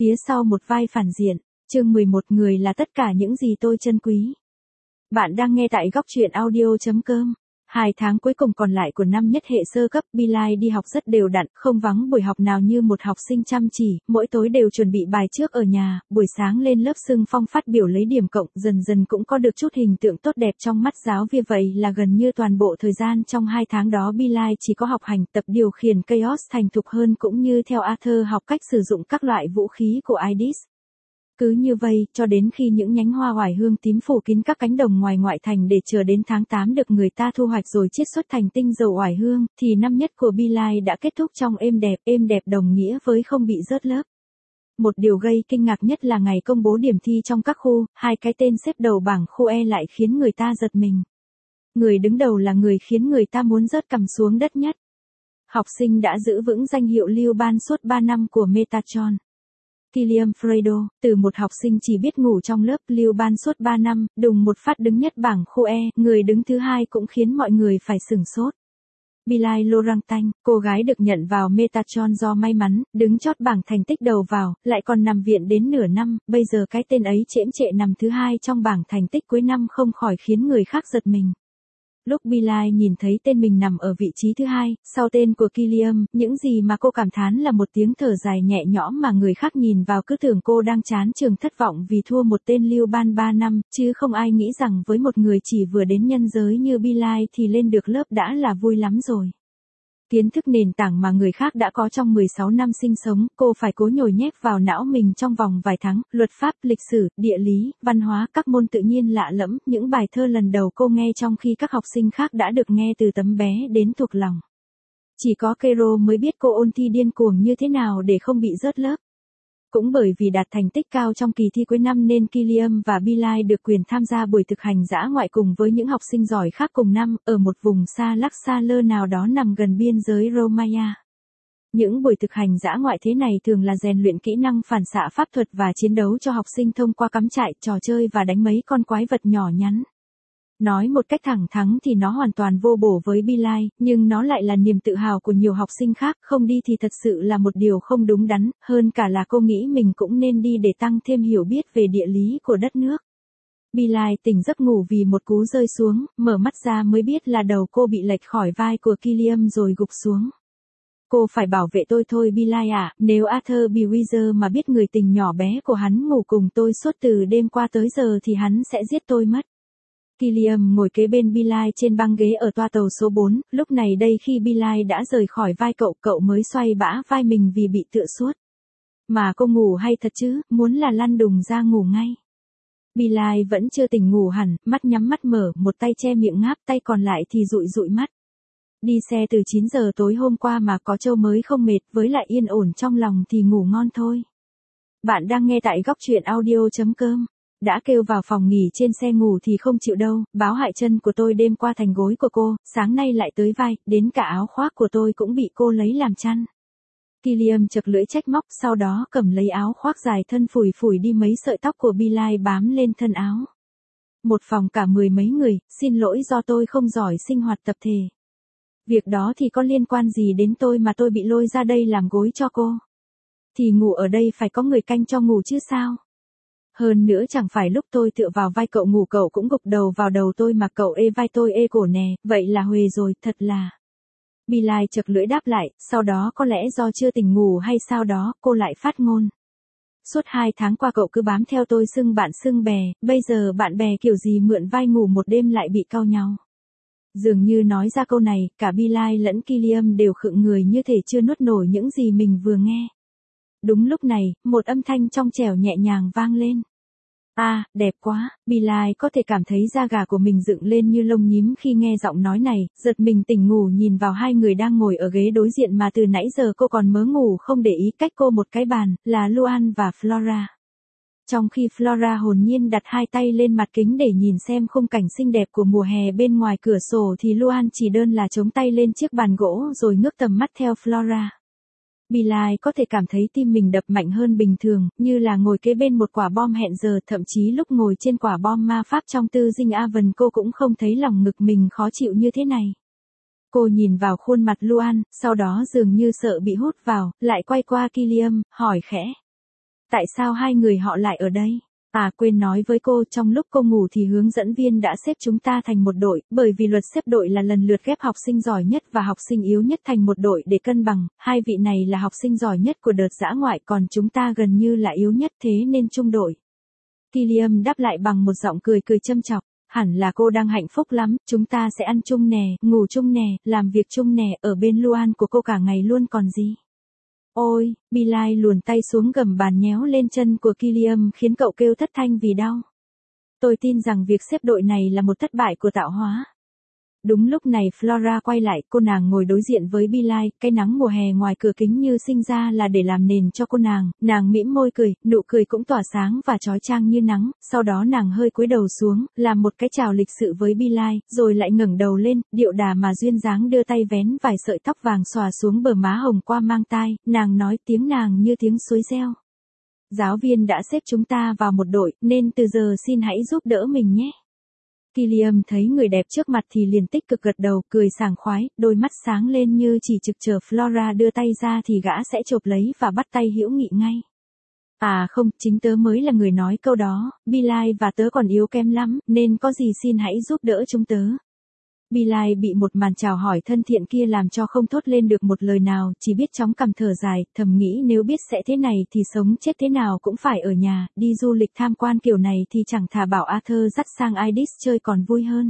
Phía sau một vai phản diện, chương 11 người là tất cả những gì tôi trân quý. Bạn đang nghe tại góc truyện audio.com. 2 tháng cuối cùng còn lại của năm nhất hệ sơ cấp, Billie đi học rất đều đặn, không vắng buổi học nào như một học sinh chăm chỉ, mỗi tối đều chuẩn bị bài trước ở nhà, buổi sáng lên lớp xưng phong phát biểu lấy điểm cộng, dần dần cũng có được chút hình tượng tốt đẹp trong mắt giáo viên. Vậy là gần như toàn bộ thời gian trong 2 tháng đó Billie chỉ có học hành, tập điều khiển Chaos thành thục hơn cũng như theo Arthur học cách sử dụng các loại vũ khí của IDIS. Cứ như vậy, cho đến khi những nhánh hoa oải hương tím phủ kín các cánh đồng ngoài ngoại thành để chờ đến tháng 8 được người ta thu hoạch rồi chiết xuất thành tinh dầu oải hương, thì năm nhất của Billie đã kết thúc trong êm đẹp đồng nghĩa với không bị rớt lớp. Một điều gây kinh ngạc nhất là ngày công bố điểm thi trong các khu, 2 cái tên xếp đầu bảng khu E lại khiến người ta giật mình. Người đứng đầu là người khiến người ta muốn rớt cằm xuống đất nhất. Học sinh đã giữ vững danh hiệu lưu ban suốt 3 năm của Metatron. Killian Fredo, từ một học sinh chỉ biết ngủ trong lớp, lưu ban suốt 3 năm, đùng một phát đứng nhất bảng khu E, người đứng thứ hai cũng khiến mọi người phải sửng sốt. Billie Laurentine, cô gái được nhận vào Metatron do may mắn, đứng chót bảng thành tích đầu vào, lại còn nằm viện đến nửa năm, bây giờ cái tên ấy chễm chệ nằm thứ hai trong bảng thành tích cuối năm không khỏi khiến người khác giật mình. Lúc Billie nhìn thấy tên mình nằm ở vị trí thứ hai, sau tên của Killian, những gì mà cô cảm thán là một tiếng thở dài nhẹ nhõm mà người khác nhìn vào cứ tưởng cô đang chán trường thất vọng vì thua một tên lưu ban 3 năm, chứ không ai nghĩ rằng với một người chỉ vừa đến nhân giới như Billie thì lên được lớp đã là vui lắm rồi. Kiến thức nền tảng mà người khác đã có trong 16 năm sinh sống, cô phải cố nhồi nhét vào não mình trong vòng vài tháng, luật pháp, lịch sử, địa lý, văn hóa, các môn tự nhiên lạ lẫm, những bài thơ lần đầu cô nghe trong khi các học sinh khác đã được nghe từ tấm bé đến thuộc lòng. Chỉ có Kero mới biết cô ôn thi điên cuồng như thế nào để không bị rớt lớp. Cũng bởi vì đạt thành tích cao trong kỳ thi cuối năm nên Killian và Billie được quyền tham gia buổi thực hành dã ngoại cùng với những học sinh giỏi khác cùng năm, ở một vùng xa lắc xa lơ nào đó nằm gần biên giới Romania. Những buổi thực hành dã ngoại thế này thường là rèn luyện kỹ năng phản xạ pháp thuật và chiến đấu cho học sinh thông qua cắm trại, trò chơi và đánh mấy con quái vật nhỏ nhắn. Nói một cách thẳng thắn thì nó hoàn toàn vô bổ với Billie, nhưng nó lại là niềm tự hào của nhiều học sinh khác, không đi thì thật sự là một điều không đúng đắn, hơn cả là cô nghĩ mình cũng nên đi để tăng thêm hiểu biết về địa lý của đất nước. Billie tỉnh giấc ngủ vì một cú rơi xuống, mở mắt ra mới biết là đầu cô bị lệch khỏi vai của Killian rồi gục xuống. Cô phải bảo vệ tôi thôi Billie ạ, nếu Arthur Bewitzer mà biết người tình nhỏ bé của hắn ngủ cùng tôi suốt từ đêm qua tới giờ thì hắn sẽ giết tôi mất. Killian ngồi kế bên Billie trên băng ghế ở toa tàu số 4, lúc này đây khi Billie đã rời khỏi vai cậu mới xoay bã vai mình vì bị tựa suốt. Mà cô ngủ hay thật chứ, muốn là lăn đùng ra ngủ ngay. Billie vẫn chưa tỉnh ngủ hẳn, mắt nhắm mắt mở, một tay che miệng ngáp, tay còn lại thì dụi mắt. Đi xe từ 9 giờ tối hôm qua mà có trâu mới không mệt, với lại yên ổn trong lòng thì ngủ ngon thôi. Bạn đang nghe tại góc truyện audio.com. Đã kêu vào phòng nghỉ trên xe ngủ thì không chịu đâu, báo hại chân của tôi đêm qua thành gối của cô, sáng nay lại tới vai, đến cả áo khoác của tôi cũng bị cô lấy làm chăn. Killian chật lưỡi trách móc, sau đó cầm lấy áo khoác dài thân phủi đi mấy sợi tóc của Billie bám lên thân áo. Một phòng cả 10 mấy người, xin lỗi do tôi không giỏi sinh hoạt tập thể. Việc đó thì có liên quan gì đến tôi mà tôi bị lôi ra đây làm gối cho cô? Thì ngủ ở đây phải có người canh cho ngủ chứ sao? Hơn nữa chẳng phải lúc tôi tựa vào vai cậu ngủ cậu cũng gục đầu vào đầu tôi mà cậu ê vai tôi ê cổ nè, vậy là huề rồi, thật là. Billie chật lưỡi đáp lại, sau đó có lẽ do chưa tỉnh ngủ hay sao đó, cô lại phát ngôn. Suốt 2 tháng qua cậu cứ bám theo tôi xưng bạn xưng bè, bây giờ bạn bè kiểu gì mượn vai ngủ một đêm lại bị cau nhau. Dường như nói ra câu này, cả Billie lẫn Killian đều khựng người như thể chưa nuốt nổi những gì mình vừa nghe. Đúng lúc này, một âm thanh trong trẻo nhẹ nhàng vang lên. À, đẹp quá, Billie có thể cảm thấy da gà của mình dựng lên như lông nhím khi nghe giọng nói này, giật mình tỉnh ngủ nhìn vào hai người đang ngồi ở ghế đối diện mà từ nãy giờ cô còn mớ ngủ không để ý, cách cô một cái bàn, là Luan và Flora. Trong khi Flora hồn nhiên đặt hai tay lên mặt kính để nhìn xem khung cảnh xinh đẹp của mùa hè bên ngoài cửa sổ thì Luan chỉ đơn là chống tay lên chiếc bàn gỗ rồi ngước tầm mắt theo Flora. Billie có thể cảm thấy tim mình đập mạnh hơn bình thường, như là ngồi kế bên một quả bom hẹn giờ, thậm chí lúc ngồi trên quả bom ma pháp trong tư dinh Avon cô cũng không thấy lòng ngực mình khó chịu như thế này. Cô nhìn vào khuôn mặt Luan, sau đó dường như sợ bị hút vào, lại quay qua Killian, hỏi khẽ. Tại sao hai người họ lại ở đây? À quên nói với cô, trong lúc cô ngủ thì hướng dẫn viên đã xếp chúng ta thành một đội, bởi vì luật xếp đội là lần lượt ghép học sinh giỏi nhất và học sinh yếu nhất thành một đội để cân bằng, hai vị này là học sinh giỏi nhất của đợt dã ngoại còn chúng ta gần như là yếu nhất thế nên chung đội. Killiam đáp lại bằng một giọng cười cười châm chọc, hẳn là cô đang hạnh phúc lắm, chúng ta sẽ ăn chung nè, ngủ chung nè, làm việc chung nè, ở bên Luan của cô cả ngày luôn còn gì. Ôi, Bilal luồn tay xuống gầm bàn nhéo lên chân của Killiam khiến cậu kêu thất thanh vì đau. Tôi tin rằng việc xếp đội này là một thất bại của tạo hóa. Đúng lúc này Flora quay lại, cô nàng ngồi đối diện với Bilal, cái nắng mùa hè ngoài cửa kính như sinh ra là để làm nền cho cô nàng mỉm môi cười, nụ cười cũng tỏa sáng và chói chang như nắng, sau đó nàng hơi cúi đầu xuống, làm một cái chào lịch sự với Bilal, rồi lại ngẩng đầu lên, điệu đà mà duyên dáng đưa tay vén vài sợi tóc vàng xòa xuống bờ má hồng qua mang tai, nàng nói tiếng nàng như tiếng suối reo. Giáo viên đã xếp chúng ta vào một đội, nên từ giờ xin hãy giúp đỡ mình nhé. Killiam thấy người đẹp trước mặt thì liền tích cực gật đầu, cười sảng khoái, đôi mắt sáng lên như chỉ trực chờ Flora đưa tay ra thì gã sẽ chộp lấy và bắt tay hữu nghị ngay. À không, chính tớ mới là người nói câu đó, Bilal và tớ còn yếu kém lắm, nên có gì xin hãy giúp đỡ chúng tớ. Bilal bị một màn chào hỏi thân thiện kia làm cho không thốt lên được một lời nào, chỉ biết chóng cằm thở dài, thầm nghĩ nếu biết sẽ thế này thì sống chết thế nào cũng phải ở nhà, đi du lịch tham quan kiểu này thì chẳng thà bảo Arthur dắt sang Idis chơi còn vui hơn.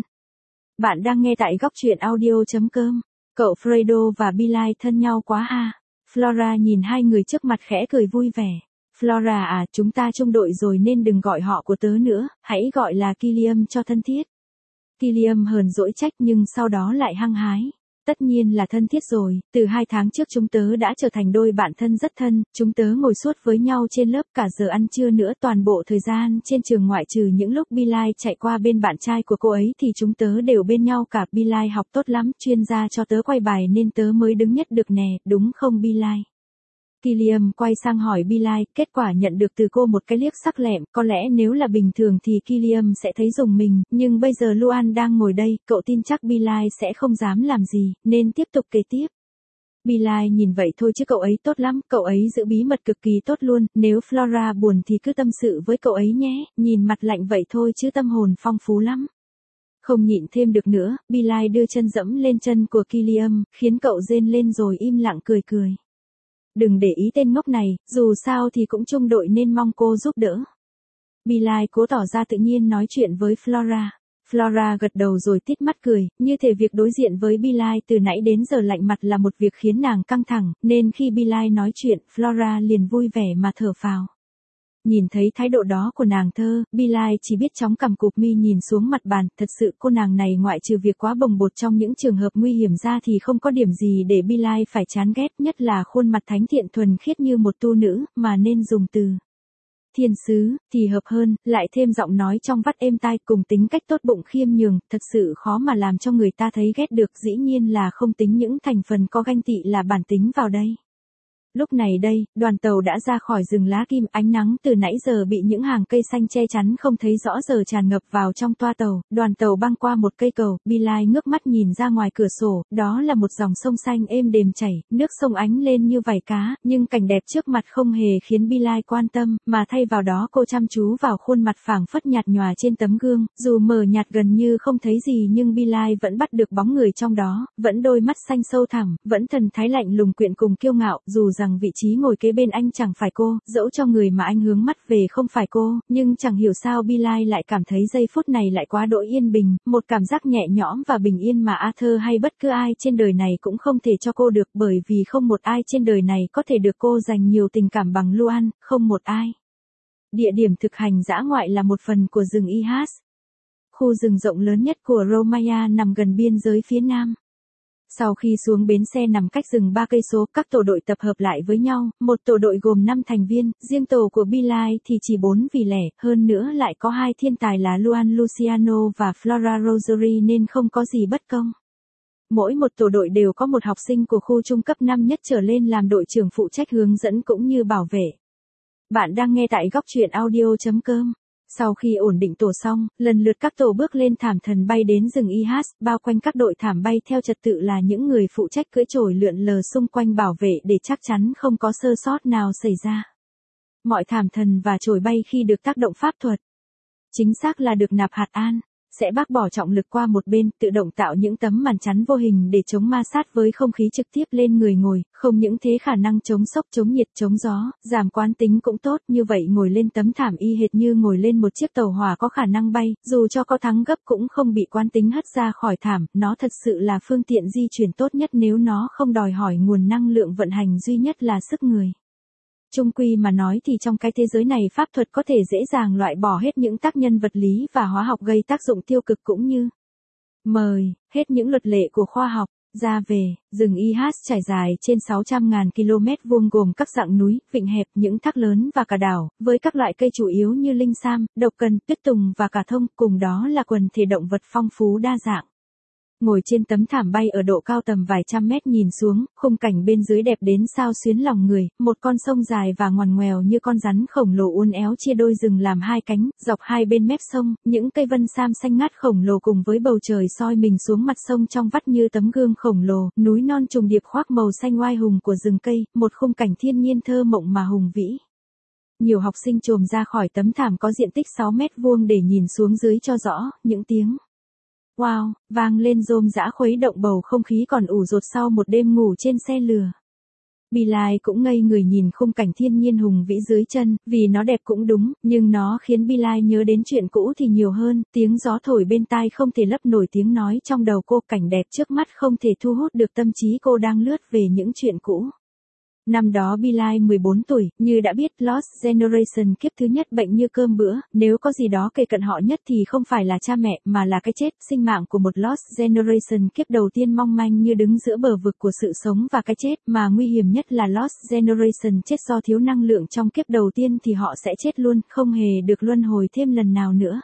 Bạn đang nghe tại góc truyện audio.com. Cậu Fredo và Bilal thân nhau quá ha. Flora nhìn hai người trước mặt khẽ cười vui vẻ. Flora à, chúng ta chung đội rồi nên đừng gọi họ của tớ nữa, hãy gọi là Killiam cho thân thiết. Killiam hờn dỗi trách nhưng sau đó lại hăng hái. Tất nhiên là thân thiết rồi, từ 2 tháng trước chúng tớ đã trở thành đôi bạn thân rất thân, chúng tớ ngồi suốt với nhau trên lớp cả giờ ăn trưa nữa, toàn bộ thời gian trên trường ngoại trừ những lúc Bilal chạy qua bên bạn trai của cô ấy thì chúng tớ đều bên nhau cả. Bilal học tốt lắm, chuyên gia cho tớ quay bài nên tớ mới đứng nhất được nè, đúng không Bilal? Killiam quay sang hỏi Bilal, kết quả nhận được từ cô một cái liếc sắc lẹm, có lẽ nếu là bình thường thì Killiam sẽ thấy rùng mình, nhưng bây giờ Luan đang ngồi đây, cậu tin chắc Bilal sẽ không dám làm gì, nên tiếp tục kể tiếp. Bilal nhìn vậy thôi chứ cậu ấy tốt lắm, cậu ấy giữ bí mật cực kỳ tốt luôn, nếu Flora buồn thì cứ tâm sự với cậu ấy nhé, nhìn mặt lạnh vậy thôi chứ tâm hồn phong phú lắm. Không nhịn thêm được nữa, Bilal đưa chân dẫm lên chân của Killiam, khiến cậu rên lên rồi im lặng cười cười. Đừng để ý tên ngốc này, dù sao thì cũng chung đội nên mong cô giúp đỡ. Bilal cố tỏ ra tự nhiên nói chuyện với Flora. Flora gật đầu rồi tít mắt cười, như thể việc đối diện với Bilal từ nãy đến giờ lạnh mặt là một việc khiến nàng căng thẳng, nên khi Bilal nói chuyện, Flora liền vui vẻ mà thở phào. Nhìn thấy thái độ đó của nàng thơ, Bilal chỉ biết chóng cằm cụp mi nhìn xuống mặt bàn, thật sự cô nàng này ngoại trừ việc quá bồng bột trong những trường hợp nguy hiểm ra thì không có điểm gì để Bilal phải chán ghét, nhất là khuôn mặt thánh thiện thuần khiết như một tu nữ, mà nên dùng từ thiên sứ thì hợp hơn, lại thêm giọng nói trong vắt êm tai cùng tính cách tốt bụng khiêm nhường, thật sự khó mà làm cho người ta thấy ghét được, dĩ nhiên là không tính những thành phần có ganh tị là bản tính vào đây. Lúc này đây, đoàn tàu đã ra khỏi rừng lá kim, ánh nắng từ nãy giờ bị những hàng cây xanh che chắn không thấy rõ giờ tràn ngập vào trong toa tàu, đoàn tàu băng qua một cây cầu, Bilal ngước mắt nhìn ra ngoài cửa sổ, đó là một dòng sông xanh êm đềm chảy, nước sông ánh lên như vảy cá, nhưng cảnh đẹp trước mặt không hề khiến Bilal quan tâm, mà thay vào đó cô chăm chú vào khuôn mặt phảng phất nhạt nhòa trên tấm gương, dù mờ nhạt gần như không thấy gì nhưng Bilal vẫn bắt được bóng người trong đó, vẫn đôi mắt xanh sâu thẳm, vẫn thần thái lạnh lùng quyện cùng kiêu ngạo, dù rằng vị trí ngồi kế bên anh chẳng phải cô, dẫu cho người mà anh hướng mắt về không phải cô, nhưng chẳng hiểu sao Bilal lại cảm thấy giây phút này lại quá đỗi yên bình, một cảm giác nhẹ nhõm và bình yên mà Arthur hay bất cứ ai trên đời này cũng không thể cho cô được, bởi vì không một ai trên đời này có thể được cô dành nhiều tình cảm bằng Luan, không một ai. Địa điểm thực hành dã ngoại là một phần của rừng Ihas. Khu rừng rộng lớn nhất của Romania nằm gần biên giới phía nam. Sau khi xuống bến xe nằm cách rừng 3 cây số, các tổ đội tập hợp lại với nhau, một tổ đội gồm 5 thành viên, riêng tổ của Bilal thì chỉ 4 vì lẻ, hơn nữa lại có 2 thiên tài là Luan Luciano và Flora Rosary nên không có gì bất công. Mỗi một tổ đội đều có một học sinh của khu trung cấp 5 nhất trở lên làm đội trưởng phụ trách hướng dẫn cũng như bảo vệ. Bạn đang nghe tại góc truyện audio.com. Sau khi ổn định tổ xong, lần lượt các tổ bước lên thảm thần bay đến rừng Ihas, bao quanh các đội thảm bay theo trật tự là những người phụ trách cưỡi chổi lượn lờ xung quanh bảo vệ để chắc chắn không có sơ sót nào xảy ra. Mọi thảm thần và chổi bay khi được tác động pháp thuật. Chính xác là được nạp hạt an, sẽ bác bỏ trọng lực qua một bên, tự động tạo những tấm màn chắn vô hình để chống ma sát với không khí trực tiếp lên người ngồi, không những thế khả năng chống sốc, chống nhiệt, chống gió, giảm quán tính cũng tốt, như vậy ngồi lên tấm thảm y hệt như ngồi lên một chiếc tàu hỏa có khả năng bay, dù cho có thắng gấp cũng không bị quán tính hất ra khỏi thảm, nó thật sự là phương tiện di chuyển tốt nhất nếu nó không đòi hỏi nguồn năng lượng vận hành duy nhất là sức người. Chung quy mà nói thì trong cái thế giới này pháp thuật có thể dễ dàng loại bỏ hết những tác nhân vật lý và hóa học gây tác dụng tiêu cực cũng như hết những luật lệ của khoa học. Ra về, rừng IH trải dài trên 600.000 km vuông gồm các dạng núi, vịnh hẹp, những thác lớn và cả đảo, với các loại cây chủ yếu như linh sam, độc cần, tuyết tùng và cả thông, cùng đó là quần thể động vật phong phú đa dạng. Ngồi trên tấm thảm bay ở độ cao tầm vài trăm mét nhìn xuống, khung cảnh bên dưới đẹp đến sao xuyến lòng người, một con sông dài và ngoằn ngoèo như con rắn khổng lồ uốn éo chia đôi rừng làm hai cánh, dọc hai bên mép sông, những cây vân sam xanh ngát khổng lồ cùng với bầu trời soi mình xuống mặt sông trong vắt như tấm gương khổng lồ, núi non trùng điệp khoác màu xanh oai hùng của rừng cây, một khung cảnh thiên nhiên thơ mộng mà hùng vĩ. Nhiều học sinh chồm ra khỏi tấm thảm có diện tích 6 mét vuông để nhìn xuống dưới cho rõ, những tiếng wow, vang lên rôm rã khuấy động bầu không khí còn ủ rột sau một đêm ngủ trên xe lừa. Billie cũng ngây người nhìn khung cảnh thiên nhiên hùng vĩ dưới chân, vì nó đẹp cũng đúng, nhưng nó khiến Billie nhớ đến chuyện cũ thì nhiều hơn, tiếng gió thổi bên tai không thể lấp nổi tiếng nói trong đầu cô, cảnh đẹp trước mắt không thể thu hút được tâm trí cô đang lướt về những chuyện cũ. Năm đó Billie 14 tuổi, như đã biết Lost Generation kiếp thứ nhất bệnh như cơm bữa, nếu có gì đó kề cận họ nhất thì không phải là cha mẹ mà là cái chết, sinh mạng của một Lost Generation kiếp đầu tiên mong manh như đứng giữa bờ vực của sự sống và cái chết, mà nguy hiểm nhất là Lost Generation chết do thiếu năng lượng trong kiếp đầu tiên thì họ sẽ chết luôn, không hề được luân hồi thêm lần nào nữa.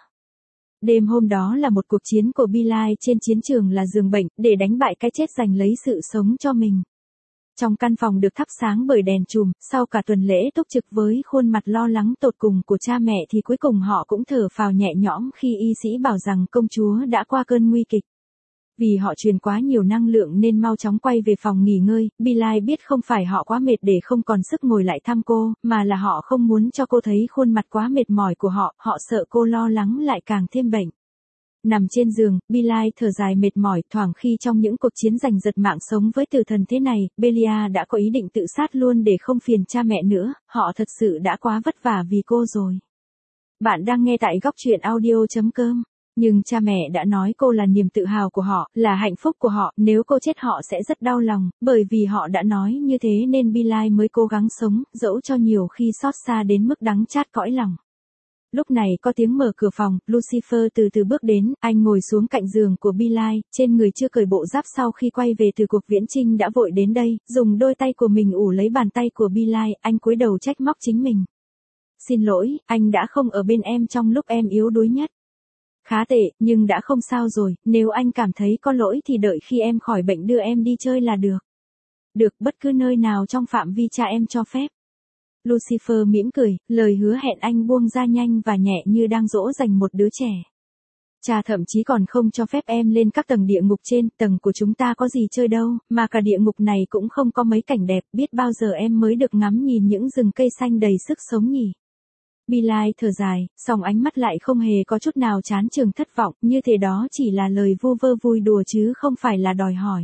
Đêm hôm đó là một cuộc chiến của Billie trên chiến trường là giường bệnh, để đánh bại cái chết giành lấy sự sống cho mình. Trong căn phòng được thắp sáng bởi đèn chùm, sau cả tuần lễ túc trực với khuôn mặt lo lắng tột cùng của cha mẹ thì cuối cùng họ cũng thở phào nhẹ nhõm khi y sĩ bảo rằng công chúa đã qua cơn nguy kịch. Vì họ truyền quá nhiều năng lượng nên mau chóng quay về phòng nghỉ ngơi, Billie biết không phải họ quá mệt để không còn sức ngồi lại thăm cô, mà là họ không muốn cho cô thấy khuôn mặt quá mệt mỏi của họ sợ cô lo lắng lại càng thêm bệnh. Nằm trên giường, Billie thở dài mệt mỏi, thoảng khi trong những cuộc chiến giành giật mạng sống với tử thần thế này, Belia đã có ý định tự sát luôn để không phiền cha mẹ nữa, họ thật sự đã quá vất vả vì cô rồi. Bạn đang nghe tại góc truyện audio.com. Nhưng cha mẹ đã nói cô là niềm tự hào của họ, là hạnh phúc của họ, nếu cô chết họ sẽ rất đau lòng, bởi vì họ đã nói như thế nên Billie mới cố gắng sống, dẫu cho nhiều khi xót xa đến mức đắng chát cõi lòng. Lúc này có tiếng mở cửa phòng, Lucifer từ từ bước đến, anh ngồi xuống cạnh giường của Billie, trên người chưa cởi bộ giáp sau khi quay về từ cuộc viễn chinh đã vội đến đây, dùng đôi tay của mình ủ lấy bàn tay của Billie, anh cúi đầu trách móc chính mình. Xin lỗi, anh đã không ở bên em trong lúc em yếu đuối nhất. Khá tệ, nhưng đã không sao rồi, nếu anh cảm thấy có lỗi thì đợi khi em khỏi bệnh đưa em đi chơi là được. Được, bất cứ nơi nào trong phạm vi cha em cho phép. Lucifer mỉm cười, lời hứa hẹn anh buông ra nhanh và nhẹ như đang dỗ dành một đứa trẻ. Cha thậm chí còn không cho phép em lên các tầng địa ngục trên, tầng của chúng ta có gì chơi đâu, mà cả địa ngục này cũng không có mấy cảnh đẹp, biết bao giờ em mới được ngắm nhìn những rừng cây xanh đầy sức sống nhỉ. Billie thở dài, song ánh mắt lại không hề có chút nào chán chường thất vọng, như thế đó chỉ là lời vu vơ vui đùa chứ không phải là đòi hỏi.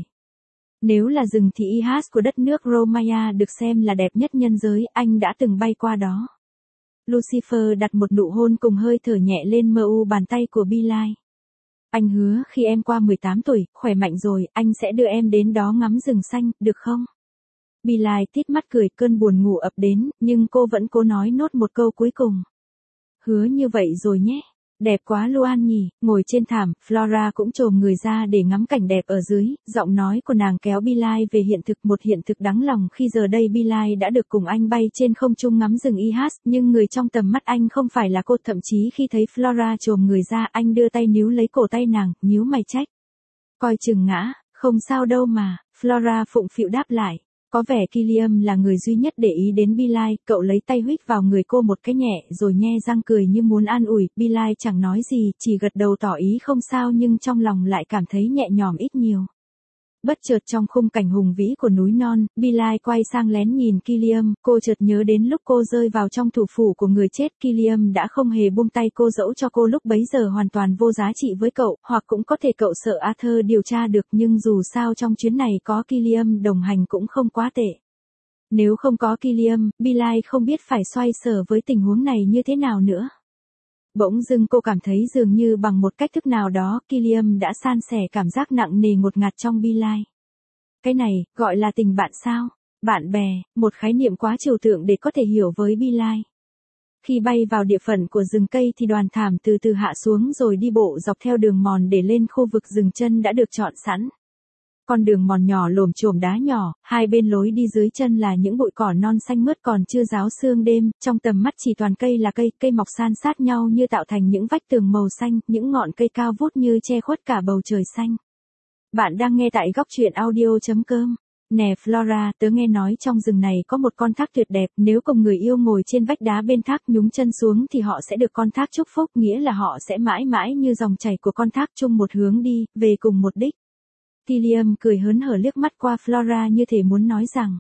Nếu là rừng thì IH của đất nước Romaya được xem là đẹp nhất nhân giới, anh đã từng bay qua đó. Lucifer đặt một nụ hôn cùng hơi thở nhẹ lên mờ u bàn tay của Billie. Anh hứa khi em qua 18 tuổi, khỏe mạnh rồi, anh sẽ đưa em đến đó ngắm rừng xanh, được không? Billie tít mắt cười, cơn buồn ngủ ập đến, nhưng cô vẫn cố nói nốt một câu cuối cùng. Hứa như vậy rồi nhé. Đẹp quá Luan nhỉ, ngồi trên thảm, Flora cũng chồm người ra để ngắm cảnh đẹp ở dưới, giọng nói của nàng kéo Billie về hiện thực, một hiện thực đáng lòng khi giờ đây Billie đã được cùng anh bay trên không trung ngắm rừng IH, nhưng người trong tầm mắt anh không phải là cô, thậm chí khi thấy Flora chồm người ra anh đưa tay níu lấy cổ tay nàng, nhíu mày trách. Coi chừng ngã, không sao đâu mà, Flora phụng phịu đáp lại. Có vẻ Killiam là người duy nhất để ý đến Billie, cậu lấy tay huých vào người cô một cái nhẹ rồi nhe răng cười như muốn an ủi, Billie chẳng nói gì, chỉ gật đầu tỏ ý không sao nhưng trong lòng lại cảm thấy nhẹ nhõm ít nhiều. Bất chợt trong khung cảnh hùng vĩ của núi non, Bilal quay sang lén nhìn Killiam, cô chợt nhớ đến lúc cô rơi vào trong thủ phủ của người chết, Killiam đã không hề buông tay cô, dẫu cho cô lúc bấy giờ hoàn toàn vô giá trị với cậu, hoặc cũng có thể cậu sợ Arthur điều tra được, nhưng dù sao trong chuyến này có Killiam đồng hành cũng không quá tệ. Nếu không có Killiam, Bilal không biết phải xoay sở với tình huống này như thế nào nữa. Bỗng dưng cô cảm thấy dường như bằng một cách thức nào đó, Killiam đã san sẻ cảm giác nặng nề ngột ngạt trong Bilal. Cái này, gọi là tình bạn sao? Bạn bè, một khái niệm quá trừu tượng để có thể hiểu với Bilal. Khi bay vào địa phận của rừng cây thì đoàn thảm từ từ hạ xuống rồi đi bộ dọc theo đường mòn để lên khu vực dừng chân đã được chọn sẵn. Con đường mòn nhỏ lồm chồm đá nhỏ, hai bên lối đi dưới chân là những bụi cỏ non xanh mướt còn chưa ráo sương đêm, trong tầm mắt chỉ toàn cây là cây, cây mọc san sát nhau như tạo thành những vách tường màu xanh, những ngọn cây cao vút như che khuất cả bầu trời xanh. Bạn đang nghe tại góc truyện audio.com. Nè Flora, tớ nghe nói trong rừng này có một con thác tuyệt đẹp, nếu cùng người yêu ngồi trên vách đá bên thác nhúng chân xuống thì họ sẽ được con thác chúc phúc, nghĩa là họ sẽ mãi mãi như dòng chảy của con thác chung một hướng đi, về cùng một đích. Killiam cười hớn hở liếc mắt qua Flora như thể muốn nói rằng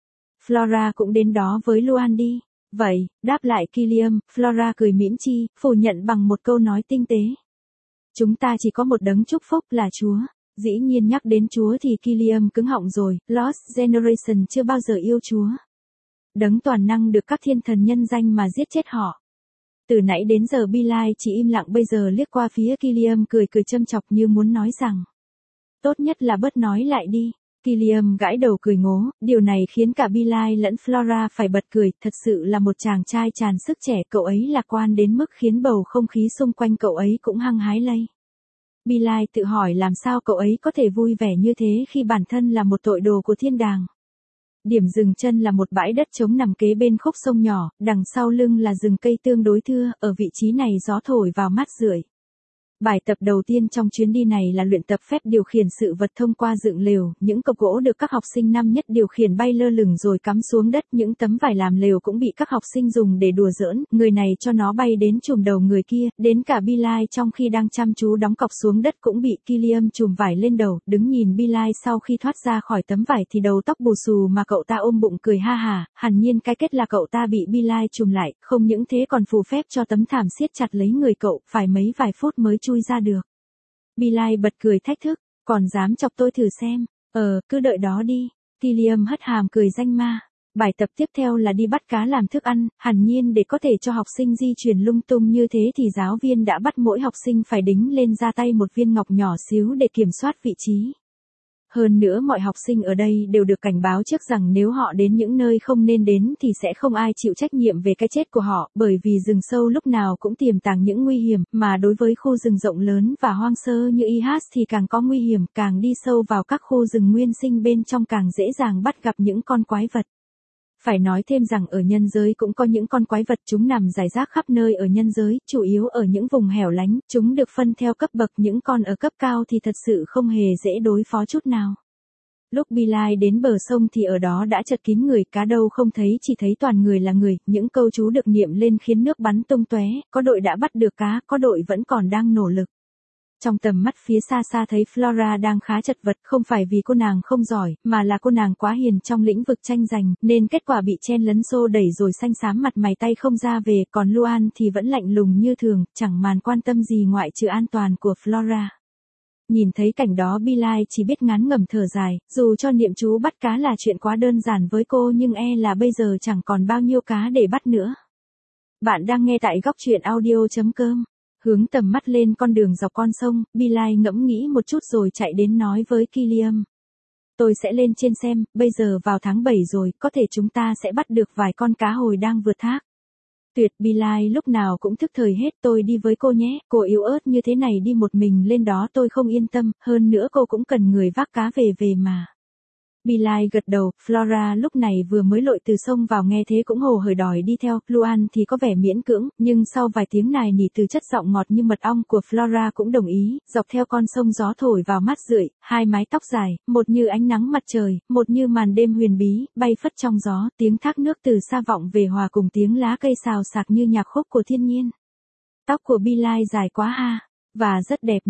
Flora cũng đến đó với Luan đi. Vậy, đáp lại Killiam, Flora cười mỉm chi, phủ nhận bằng một câu nói tinh tế. Chúng ta chỉ có một đấng chúc phúc là Chúa. Dĩ nhiên nhắc đến Chúa thì Killiam cứng họng rồi, Lost Generation chưa bao giờ yêu Chúa. Đấng toàn năng được các thiên thần nhân danh mà giết chết họ. Từ nãy đến giờ Bilal chỉ im lặng, bây giờ liếc qua phía Killiam cười cười châm chọc như muốn nói rằng tốt nhất là bớt nói lại đi. Killiam gãi đầu cười ngố, điều này khiến cả Bilal lẫn Flora phải bật cười, thật sự là một chàng trai tràn sức trẻ, cậu ấy lạc quan đến mức khiến bầu không khí xung quanh cậu ấy cũng hăng hái lây. Bilal tự hỏi làm sao cậu ấy có thể vui vẻ như thế khi bản thân là một tội đồ của thiên đàng. Điểm dừng chân là một bãi đất trống nằm kế bên khúc sông nhỏ, đằng sau lưng là rừng cây tương đối thưa, ở vị trí này gió thổi vào mát rượi. Bài tập đầu tiên trong chuyến đi này là luyện tập phép điều khiển sự vật thông qua dựng lều, những cọc gỗ được các học sinh năm nhất điều khiển bay lơ lửng rồi cắm xuống đất, những tấm vải làm lều cũng bị các học sinh dùng để đùa giỡn, người này cho nó bay đến chùm đầu người kia, đến cả Bilal trong khi đang chăm chú đóng cọc xuống đất cũng bị Killiam chùm vải lên đầu, đứng nhìn Bilal sau khi thoát ra khỏi tấm vải thì đầu tóc bù xù mà cậu ta ôm bụng cười ha hà, hẳn nhiên cái kết là cậu ta bị Bilal chùm lại, không những thế còn phù phép cho tấm thảm siết chặt lấy người cậu, phải mấy vài phút mới chui ra được. Bilal bật cười thách thức, còn dám chọc tôi thử xem, cứ đợi đó đi. Killiam hất hàm cười danh ma. Bài tập tiếp theo là đi bắt cá làm thức ăn, hẳn nhiên để có thể cho học sinh di chuyển lung tung như thế thì giáo viên đã bắt mỗi học sinh phải đính lên da tay một viên ngọc nhỏ xíu để kiểm soát vị trí. Hơn nữa mọi học sinh ở đây đều được cảnh báo trước rằng nếu họ đến những nơi không nên đến thì sẽ không ai chịu trách nhiệm về cái chết của họ, bởi vì rừng sâu lúc nào cũng tiềm tàng những nguy hiểm, mà đối với khu rừng rộng lớn và hoang sơ như IH thì càng có nguy hiểm, càng đi sâu vào các khu rừng nguyên sinh bên trong càng dễ dàng bắt gặp những con quái vật. Phải nói thêm rằng ở nhân giới cũng có những con quái vật, chúng nằm rải rác khắp nơi ở nhân giới, chủ yếu ở những vùng hẻo lánh, chúng được phân theo cấp bậc, những con ở cấp cao thì thật sự không hề dễ đối phó chút nào. Lúc Bilal đến bờ sông thì ở đó đã chật kín người, cá đâu không thấy, chỉ thấy toàn người là người, những câu chú được niệm lên khiến nước bắn tung tóe, có đội đã bắt được cá, có đội vẫn còn đang nỗ lực. Trong tầm mắt phía xa xa thấy Flora đang khá chật vật, không phải vì cô nàng không giỏi, mà là cô nàng quá hiền trong lĩnh vực tranh giành, nên kết quả bị chen lấn xô đẩy rồi xanh xám mặt mày tay không ra về, còn Luan thì vẫn lạnh lùng như thường, chẳng màn quan tâm gì ngoại trừ an toàn của Flora. Nhìn thấy cảnh đó Bilal chỉ biết ngán ngẩm thở dài, dù cho niệm chú bắt cá là chuyện quá đơn giản với cô nhưng là bây giờ chẳng còn bao nhiêu cá để bắt nữa. Bạn đang nghe tại góc truyện audio.com. Hướng tầm mắt lên con đường dọc con sông, Bilal ngẫm nghĩ một chút rồi chạy đến nói với Killiam. Tôi sẽ lên trên xem, bây giờ vào tháng 7 rồi, có thể chúng ta sẽ bắt được vài con cá hồi đang vượt thác. Tuyệt, Bilal lúc nào cũng thức thời hết, tôi đi với cô nhé, cô yếu ớt như thế này đi một mình lên đó tôi không yên tâm, hơn nữa cô cũng cần người vác cá về mà. Bilal gật đầu, Flora lúc này vừa mới lội từ sông vào nghe thế cũng hồ hởi đòi đi theo, Luan thì có vẻ miễn cưỡng, nhưng sau vài tiếng nài nỉ từ chất giọng ngọt như mật ong của Flora cũng đồng ý, dọc theo con sông gió thổi vào mát rượi, hai mái tóc dài, một như ánh nắng mặt trời, một như màn đêm huyền bí, bay phất trong gió, tiếng thác nước từ xa vọng về hòa cùng tiếng lá cây xào xạc như nhạc khúc của thiên nhiên. Tóc của Bilal dài quá ha, và rất đẹp nữa.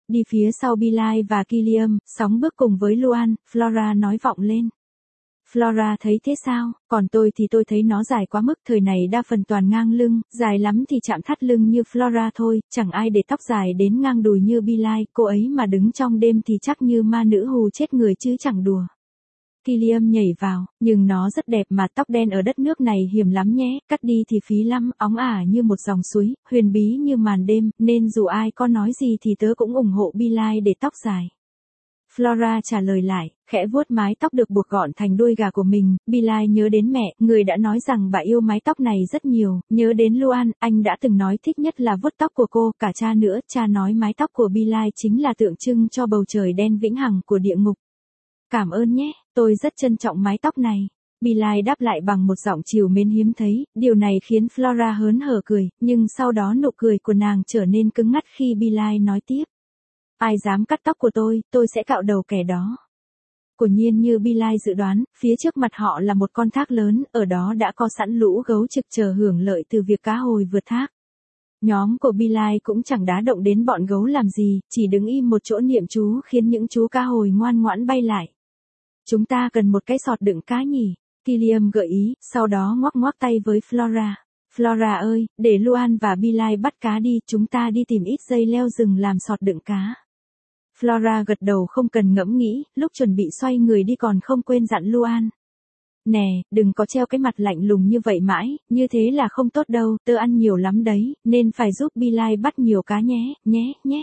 đi phía sau Bilal và Killiam, sóng bước cùng với Luan, Flora nói vọng lên. Flora thấy thế sao, còn tôi thì tôi thấy nó dài quá mức, thời này đa phần toàn ngang lưng, dài lắm thì chạm thắt lưng như Flora thôi, chẳng ai để tóc dài đến ngang đùi như Bilal, cô ấy mà đứng trong đêm thì chắc như ma nữ hù chết người chứ chẳng đùa. Killiam nhảy vào, nhưng nó rất đẹp mà, tóc đen ở đất nước này hiểm lắm nhé, cắt đi thì phí lắm, óng ả như một dòng suối, huyền bí như màn đêm, nên dù ai có nói gì thì tớ cũng ủng hộ Bilal để tóc dài. Flora trả lời lại, khẽ vuốt mái tóc được buộc gọn thành đuôi gà của mình, Bilal nhớ đến mẹ, người đã nói rằng bà yêu mái tóc này rất nhiều, nhớ đến Luan, anh đã từng nói thích nhất là vuốt tóc của cô, cả cha nữa, cha nói mái tóc của Bilal chính là tượng trưng cho bầu trời đen vĩnh hằng của địa ngục. Cảm ơn nhé, tôi rất trân trọng mái tóc này. Bilal đáp lại bằng một giọng trìu mến hiếm thấy, điều này khiến Flora hớn hở cười, nhưng sau đó nụ cười của nàng trở nên cứng ngắt khi Bilal nói tiếp. Ai dám cắt tóc của tôi sẽ cạo đầu kẻ đó. Quả nhiên như Bilal dự đoán, phía trước mặt họ là một con thác lớn, ở đó đã có sẵn lũ gấu trực chờ hưởng lợi từ việc cá hồi vượt thác. Nhóm của Bilal cũng chẳng đá động đến bọn gấu làm gì, chỉ đứng im một chỗ niệm chú khiến những chú cá hồi ngoan ngoãn bay lại. Chúng ta cần một cái sọt đựng cá nhỉ? Killiam gợi ý, sau đó ngoắc ngoắc tay với Flora. Flora ơi, để Luan và Bilal bắt cá đi, chúng ta đi tìm ít dây leo rừng làm sọt đựng cá. Flora gật đầu không cần ngẫm nghĩ, lúc chuẩn bị xoay người đi còn không quên dặn Luan. Nè, đừng có treo cái mặt lạnh lùng như vậy mãi, như thế là không tốt đâu, tớ ăn nhiều lắm đấy, nên phải giúp Bilal bắt nhiều cá nhé.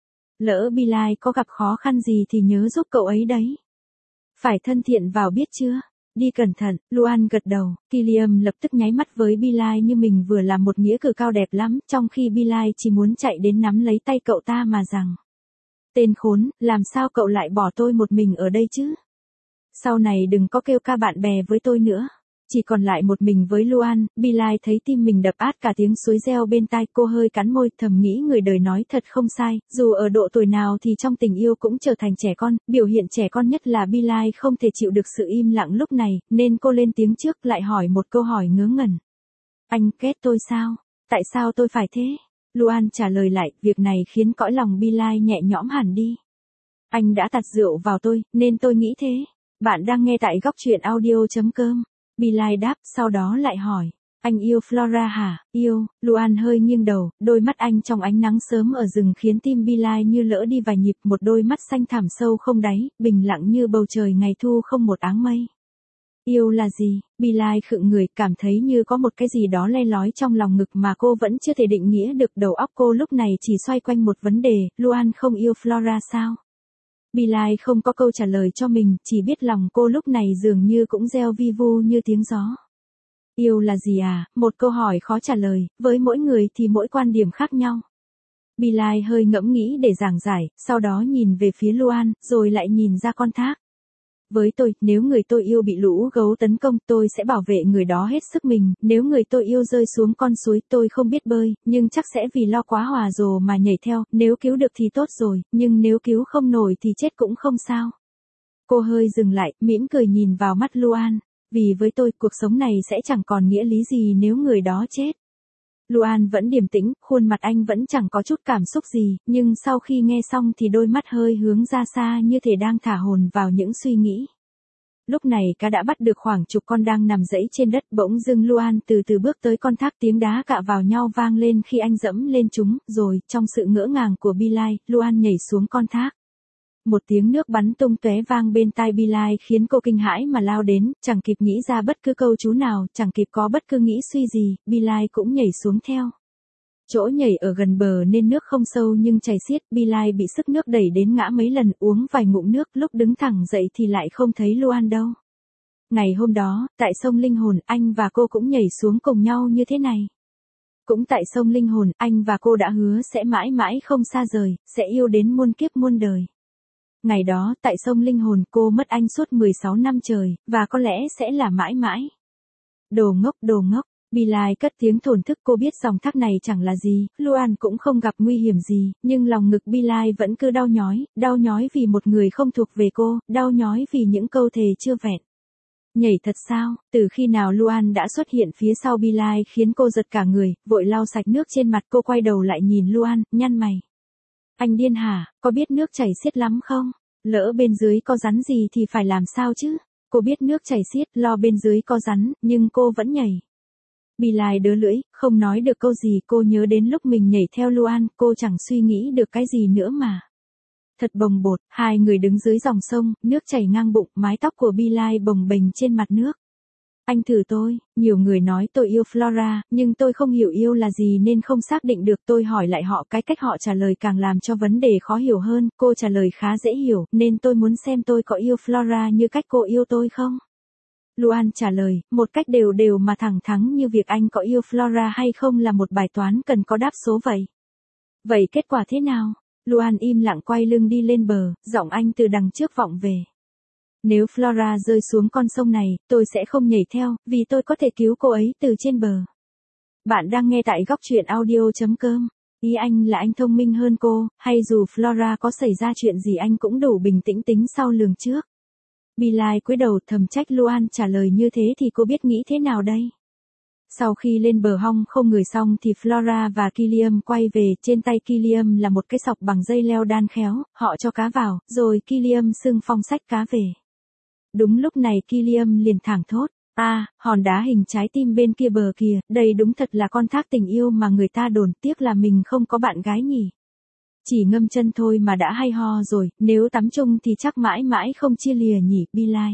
Lỡ Bilal có gặp khó khăn gì thì nhớ giúp cậu ấy đấy. Phải thân thiện vào biết chưa? Đi cẩn thận, Luan gật đầu, Killiam lập tức nháy mắt với Bilal như mình vừa làm một nghĩa cử cao đẹp lắm, trong khi Bilal chỉ muốn chạy đến nắm lấy tay cậu ta mà rằng. Tên khốn, làm sao cậu lại bỏ tôi một mình ở đây chứ? Sau này đừng có kêu ca bạn bè với tôi nữa. Chỉ còn lại một mình với Luan, Bilal thấy tim mình đập át cả tiếng suối reo bên tai, cô hơi cắn môi, thầm nghĩ người đời nói thật không sai, dù ở độ tuổi nào thì trong tình yêu cũng trở thành trẻ con, biểu hiện trẻ con nhất là Bilal không thể chịu được sự im lặng lúc này, nên cô lên tiếng trước lại hỏi một câu hỏi ngớ ngẩn. Anh ghét tôi sao? Tại sao tôi phải thế? Luan trả lời lại, việc này khiến cõi lòng Bilal nhẹ nhõm hẳn đi. Anh đã tạt rượu vào tôi, nên tôi nghĩ thế. Bạn đang nghe tại góc truyện audio.com. Bilal đáp, sau đó lại hỏi. Anh yêu Flora hả? Yêu, Luan hơi nghiêng đầu, đôi mắt anh trong ánh nắng sớm ở rừng khiến tim Bilal như lỡ đi vài nhịp, một đôi mắt xanh thẳm sâu không đáy, bình lặng như bầu trời ngày thu không một áng mây. Yêu là gì? Bilal khựng người, cảm thấy như có một cái gì đó le lói trong lòng ngực mà cô vẫn chưa thể định nghĩa được, đầu óc cô lúc này chỉ xoay quanh một vấn đề, Luan không yêu Flora sao? Bilal không có câu trả lời cho mình, chỉ biết lòng cô lúc này dường như cũng reo vi vu như tiếng gió. Yêu là gì à? Một câu hỏi khó trả lời, với mỗi người thì mỗi quan điểm khác nhau. Bilal hơi ngẫm nghĩ để giảng giải, sau đó nhìn về phía Luan, rồi lại nhìn ra con thác. Với tôi, nếu người tôi yêu bị lũ gấu tấn công, tôi sẽ bảo vệ người đó hết sức mình, nếu người tôi yêu rơi xuống con suối, tôi không biết bơi, nhưng chắc sẽ vì lo quá hòa rồ mà nhảy theo, nếu cứu được thì tốt rồi, nhưng nếu cứu không nổi thì chết cũng không sao. Cô hơi dừng lại, mỉm cười nhìn vào mắt Luan, vì với tôi, cuộc sống này sẽ chẳng còn nghĩa lý gì nếu người đó chết. Luan vẫn điềm tĩnh, khuôn mặt anh vẫn chẳng có chút cảm xúc gì, nhưng sau khi nghe xong thì đôi mắt hơi hướng ra xa như thể đang thả hồn vào những suy nghĩ. Lúc này cá đã bắt được khoảng chục con đang nằm dẫy trên đất, bỗng dưng Luan từ từ bước tới con thác, tiếng đá cạ vào nhau vang lên khi anh dẫm lên chúng, rồi, trong sự ngỡ ngàng của Bilal, Luan nhảy xuống con thác. Một tiếng nước bắn tung tóe vang bên tai Bilal khiến cô kinh hãi mà lao đến, chẳng kịp nghĩ ra bất cứ câu chú nào, chẳng kịp có bất cứ nghĩ suy gì, Bilal cũng nhảy xuống theo. Chỗ nhảy ở gần bờ nên nước không sâu nhưng chảy xiết, Bilal bị sức nước đẩy đến ngã mấy lần, uống vài ngụm nước, lúc đứng thẳng dậy thì lại không thấy Luan đâu. Ngày hôm đó, tại sông Linh Hồn, anh và cô cũng nhảy xuống cùng nhau như thế này. Cũng tại sông Linh Hồn, anh và cô đã hứa sẽ mãi mãi không xa rời, sẽ yêu đến muôn kiếp muôn đời. Ngày đó, tại sông Linh Hồn, cô mất anh suốt 16 năm trời, và có lẽ sẽ là mãi mãi. Đồ ngốc, Bilal cất tiếng thổn thức, cô biết dòng thác này chẳng là gì, Luan cũng không gặp nguy hiểm gì, nhưng lòng ngực Bilal vẫn cứ đau nhói vì một người không thuộc về cô, đau nhói vì những câu thề chưa vẹn. Nhảy thật sao? Từ khi nào Luan đã xuất hiện phía sau Bilal khiến cô giật cả người, vội lau sạch nước trên mặt, cô quay đầu lại nhìn Luan, nhăn mày. Anh điên hả, có biết nước chảy xiết lắm không? Lỡ bên dưới có rắn gì thì phải làm sao chứ? Cô biết nước chảy xiết, lo bên dưới có rắn, nhưng cô vẫn nhảy. Bilal đớ lưỡi, không nói được câu gì. Cô nhớ đến lúc mình nhảy theo Luan, cô chẳng suy nghĩ được cái gì nữa mà. Thật bồng bột, hai người đứng dưới dòng sông, nước chảy ngang bụng, mái tóc của Bilal bồng bềnh trên mặt nước. Anh thử tôi, nhiều người nói tôi yêu Flora, nhưng tôi không hiểu yêu là gì nên không xác định được. Tôi hỏi lại họ, cái cách họ trả lời càng làm cho vấn đề khó hiểu hơn. Cô trả lời khá dễ hiểu, nên tôi muốn xem tôi có yêu Flora như cách cô yêu tôi không? Luan trả lời, một cách đều đều mà thẳng thắn như việc anh có yêu Flora hay không là một bài toán cần có đáp số vậy. Vậy kết quả thế nào? Luan im lặng quay lưng đi lên bờ, giọng anh từ đằng trước vọng về. Nếu Flora rơi xuống con sông này, tôi sẽ không nhảy theo, vì tôi có thể cứu cô ấy từ trên bờ. Bạn đang nghe tại góc truyện audio.com. Ý anh là anh thông minh hơn cô, hay dù Flora có xảy ra chuyện gì anh cũng đủ bình tĩnh tính sau lường trước. Bilal cúi đầu thầm trách Luan trả lời như thế thì cô biết nghĩ thế nào đây? Sau khi lên bờ hong không người xong thì Flora và Kilium quay về, trên tay Kilium là một cái sọc bằng dây leo đan khéo, họ cho cá vào, rồi Kilium xưng phong xách cá về. Đúng lúc này Kilium liền thảng thốt, hòn đá hình trái tim bên kia bờ kìa, đây đúng thật là con thác tình yêu mà người ta đồn, tiếc là mình không có bạn gái nhỉ. Chỉ ngâm chân thôi mà đã hay ho rồi, nếu tắm chung thì chắc mãi mãi không chia lìa nhỉ, Bilal.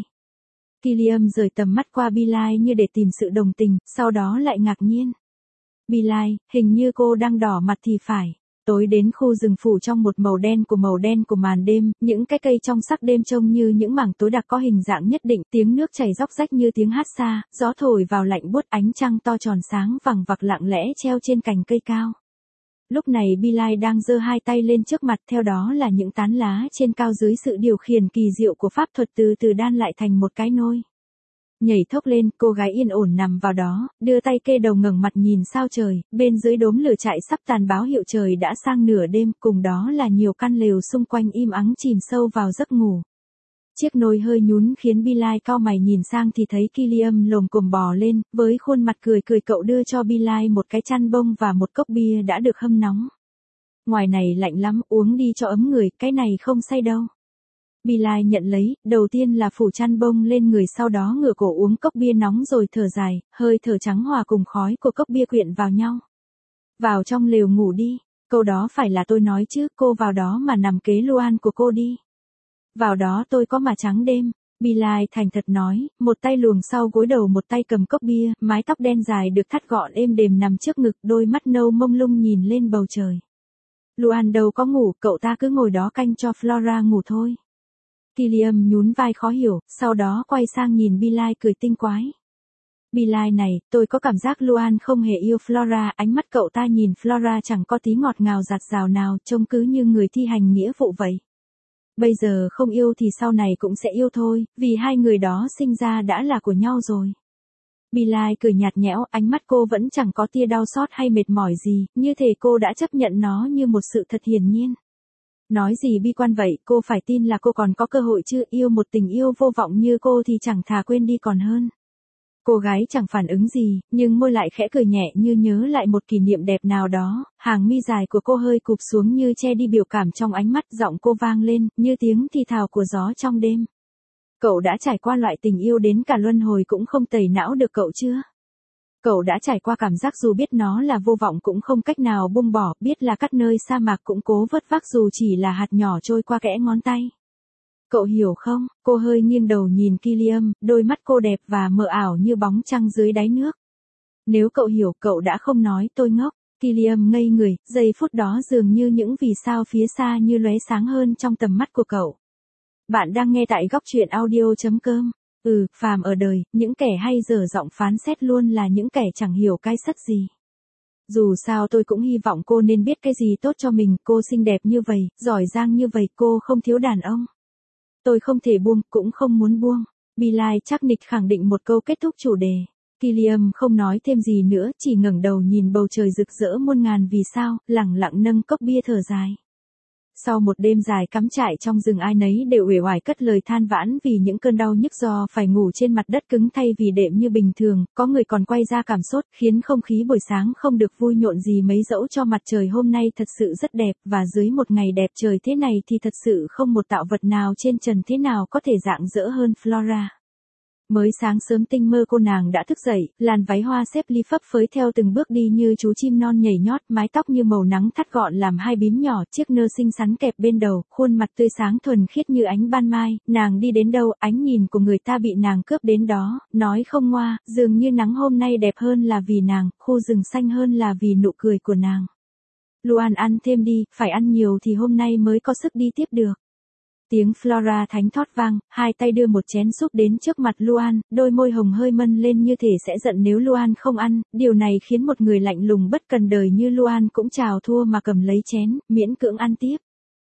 Kilium rời tầm mắt qua Bilal như để tìm sự đồng tình, sau đó lại ngạc nhiên. Bilal, hình như cô đang đỏ mặt thì phải. Tối đến khu rừng phủ trong một màu đen của màn đêm, những cái cây trong sắc đêm trông như những mảng tối đặc có hình dạng nhất định, tiếng nước chảy róc rách như tiếng hát xa, gió thổi vào lạnh buốt, ánh trăng to tròn sáng vằng vặc lặng lẽ treo trên cành cây cao. Lúc này Bilal đang giơ hai tay lên trước mặt, theo đó là những tán lá trên cao dưới sự điều khiển kỳ diệu của pháp thuật từ từ đan lại thành một cái nôi. Nhảy thốc lên, cô gái yên ổn nằm vào đó, đưa tay kê đầu ngẩng mặt nhìn sao trời, bên dưới đốm lửa trại sắp tàn báo hiệu trời đã sang nửa đêm, cùng đó là nhiều căn lều xung quanh im ắng chìm sâu vào giấc ngủ. Chiếc nôi hơi nhún khiến Bilal cau mày nhìn sang thì thấy Kilium lồm cồm bò lên, với khuôn mặt cười cười cậu đưa cho Bilal một cái chăn bông và một cốc bia đã được hâm nóng. Ngoài này lạnh lắm, uống đi cho ấm người, cái này không say đâu. Bilal nhận lấy, đầu tiên là phủ chăn bông lên người, sau đó ngửa cổ uống cốc bia nóng rồi thở dài, hơi thở trắng hòa cùng khói của cốc bia quyện vào nhau. Vào trong lều ngủ đi, câu đó phải là tôi nói chứ, cô vào đó mà nằm kế Luan của cô đi. Vào đó tôi có mà trắng đêm, Bilal thành thật nói, một tay luồng sau gối đầu một tay cầm cốc bia, mái tóc đen dài được thắt gọn êm đềm nằm trước ngực, đôi mắt nâu mông lung nhìn lên bầu trời. Luan đâu có ngủ, cậu ta cứ ngồi đó canh cho Flora ngủ thôi. Kilium nhún vai khó hiểu, sau đó quay sang nhìn Bilal cười tinh quái. Bilal này, tôi có cảm giác Luan không hề yêu Flora, ánh mắt cậu ta nhìn Flora chẳng có tí ngọt ngào dạt dào nào, trông cứ như người thi hành nghĩa vụ vậy. Bây giờ không yêu thì sau này cũng sẽ yêu thôi, vì hai người đó sinh ra đã là của nhau rồi. Bilal cười nhạt nhẽo, ánh mắt cô vẫn chẳng có tia đau xót hay mệt mỏi gì, như thể cô đã chấp nhận nó như một sự thật hiển nhiên. Nói gì bi quan vậy, cô phải tin là cô còn có cơ hội chứ, yêu một tình yêu vô vọng như cô thì chẳng thà quên đi còn hơn. Cô gái chẳng phản ứng gì, nhưng môi lại khẽ cười nhẹ như nhớ lại một kỷ niệm đẹp nào đó, hàng mi dài của cô hơi cụp xuống như che đi biểu cảm trong ánh mắt, giọng cô vang lên, như tiếng thì thào của gió trong đêm. Cậu đã trải qua loại tình yêu đến cả luân hồi cũng không tẩy não được cậu chưa? Cậu đã trải qua cảm giác dù biết nó là vô vọng cũng không cách nào buông bỏ, biết là cắt nơi sa mạc cũng cố vớt vát dù chỉ là hạt nhỏ trôi qua kẽ ngón tay. Cậu hiểu không? Cô hơi nghiêng đầu nhìn Kilium, đôi mắt cô đẹp và mờ ảo như bóng trăng dưới đáy nước. Nếu cậu hiểu, cậu đã không nói tôi ngốc. Kilium ngây người, giây phút đó dường như những vì sao phía xa như lóe sáng hơn trong tầm mắt của cậu. Bạn đang nghe tại góc truyện audio.com. Phàm ở đời, những kẻ hay dở giọng phán xét luôn là những kẻ chẳng hiểu cái sất gì. Dù sao tôi cũng hy vọng cô nên biết cái gì tốt cho mình, cô xinh đẹp như vậy, giỏi giang như vậy, cô không thiếu đàn ông. Tôi không thể buông, cũng không muốn buông. Bilal chắc nịch khẳng định một câu kết thúc chủ đề. Kilium không nói thêm gì nữa, chỉ ngẩng đầu nhìn bầu trời rực rỡ muôn ngàn vì sao, lẳng lặng nâng cốc bia thở dài. Sau một đêm dài cắm trại trong rừng ai nấy đều uể oải cất lời than vãn vì những cơn đau nhức do phải ngủ trên mặt đất cứng thay vì đệm như bình thường, có người còn quay ra cảm sốt khiến không khí buổi sáng không được vui nhộn gì mấy dẫu cho mặt trời hôm nay thật sự rất đẹp và dưới một ngày đẹp trời thế này thì thật sự không một tạo vật nào trên trần thế nào có thể rạng rỡ hơn Flora. Mới sáng sớm tinh mơ cô nàng đã thức dậy, làn váy hoa xếp ly phấp phới theo từng bước đi như chú chim non nhảy nhót, mái tóc như màu nắng thắt gọn làm hai bím nhỏ, chiếc nơ xinh xắn kẹp bên đầu, khuôn mặt tươi sáng thuần khiết như ánh ban mai, nàng đi đến đâu, ánh nhìn của người ta bị nàng cướp đến đó, nói không ngoa, dường như nắng hôm nay đẹp hơn là vì nàng, khu rừng xanh hơn là vì nụ cười của nàng. Luan ăn thêm đi, phải ăn nhiều thì hôm nay mới có sức đi tiếp được. Tiếng Flora thánh thót vang, hai tay đưa một chén súp đến trước mặt Luan, đôi môi hồng hơi mân lên như thể sẽ giận nếu Luan không ăn, điều này khiến một người lạnh lùng bất cần đời như Luan cũng chào thua mà cầm lấy chén, miễn cưỡng ăn tiếp.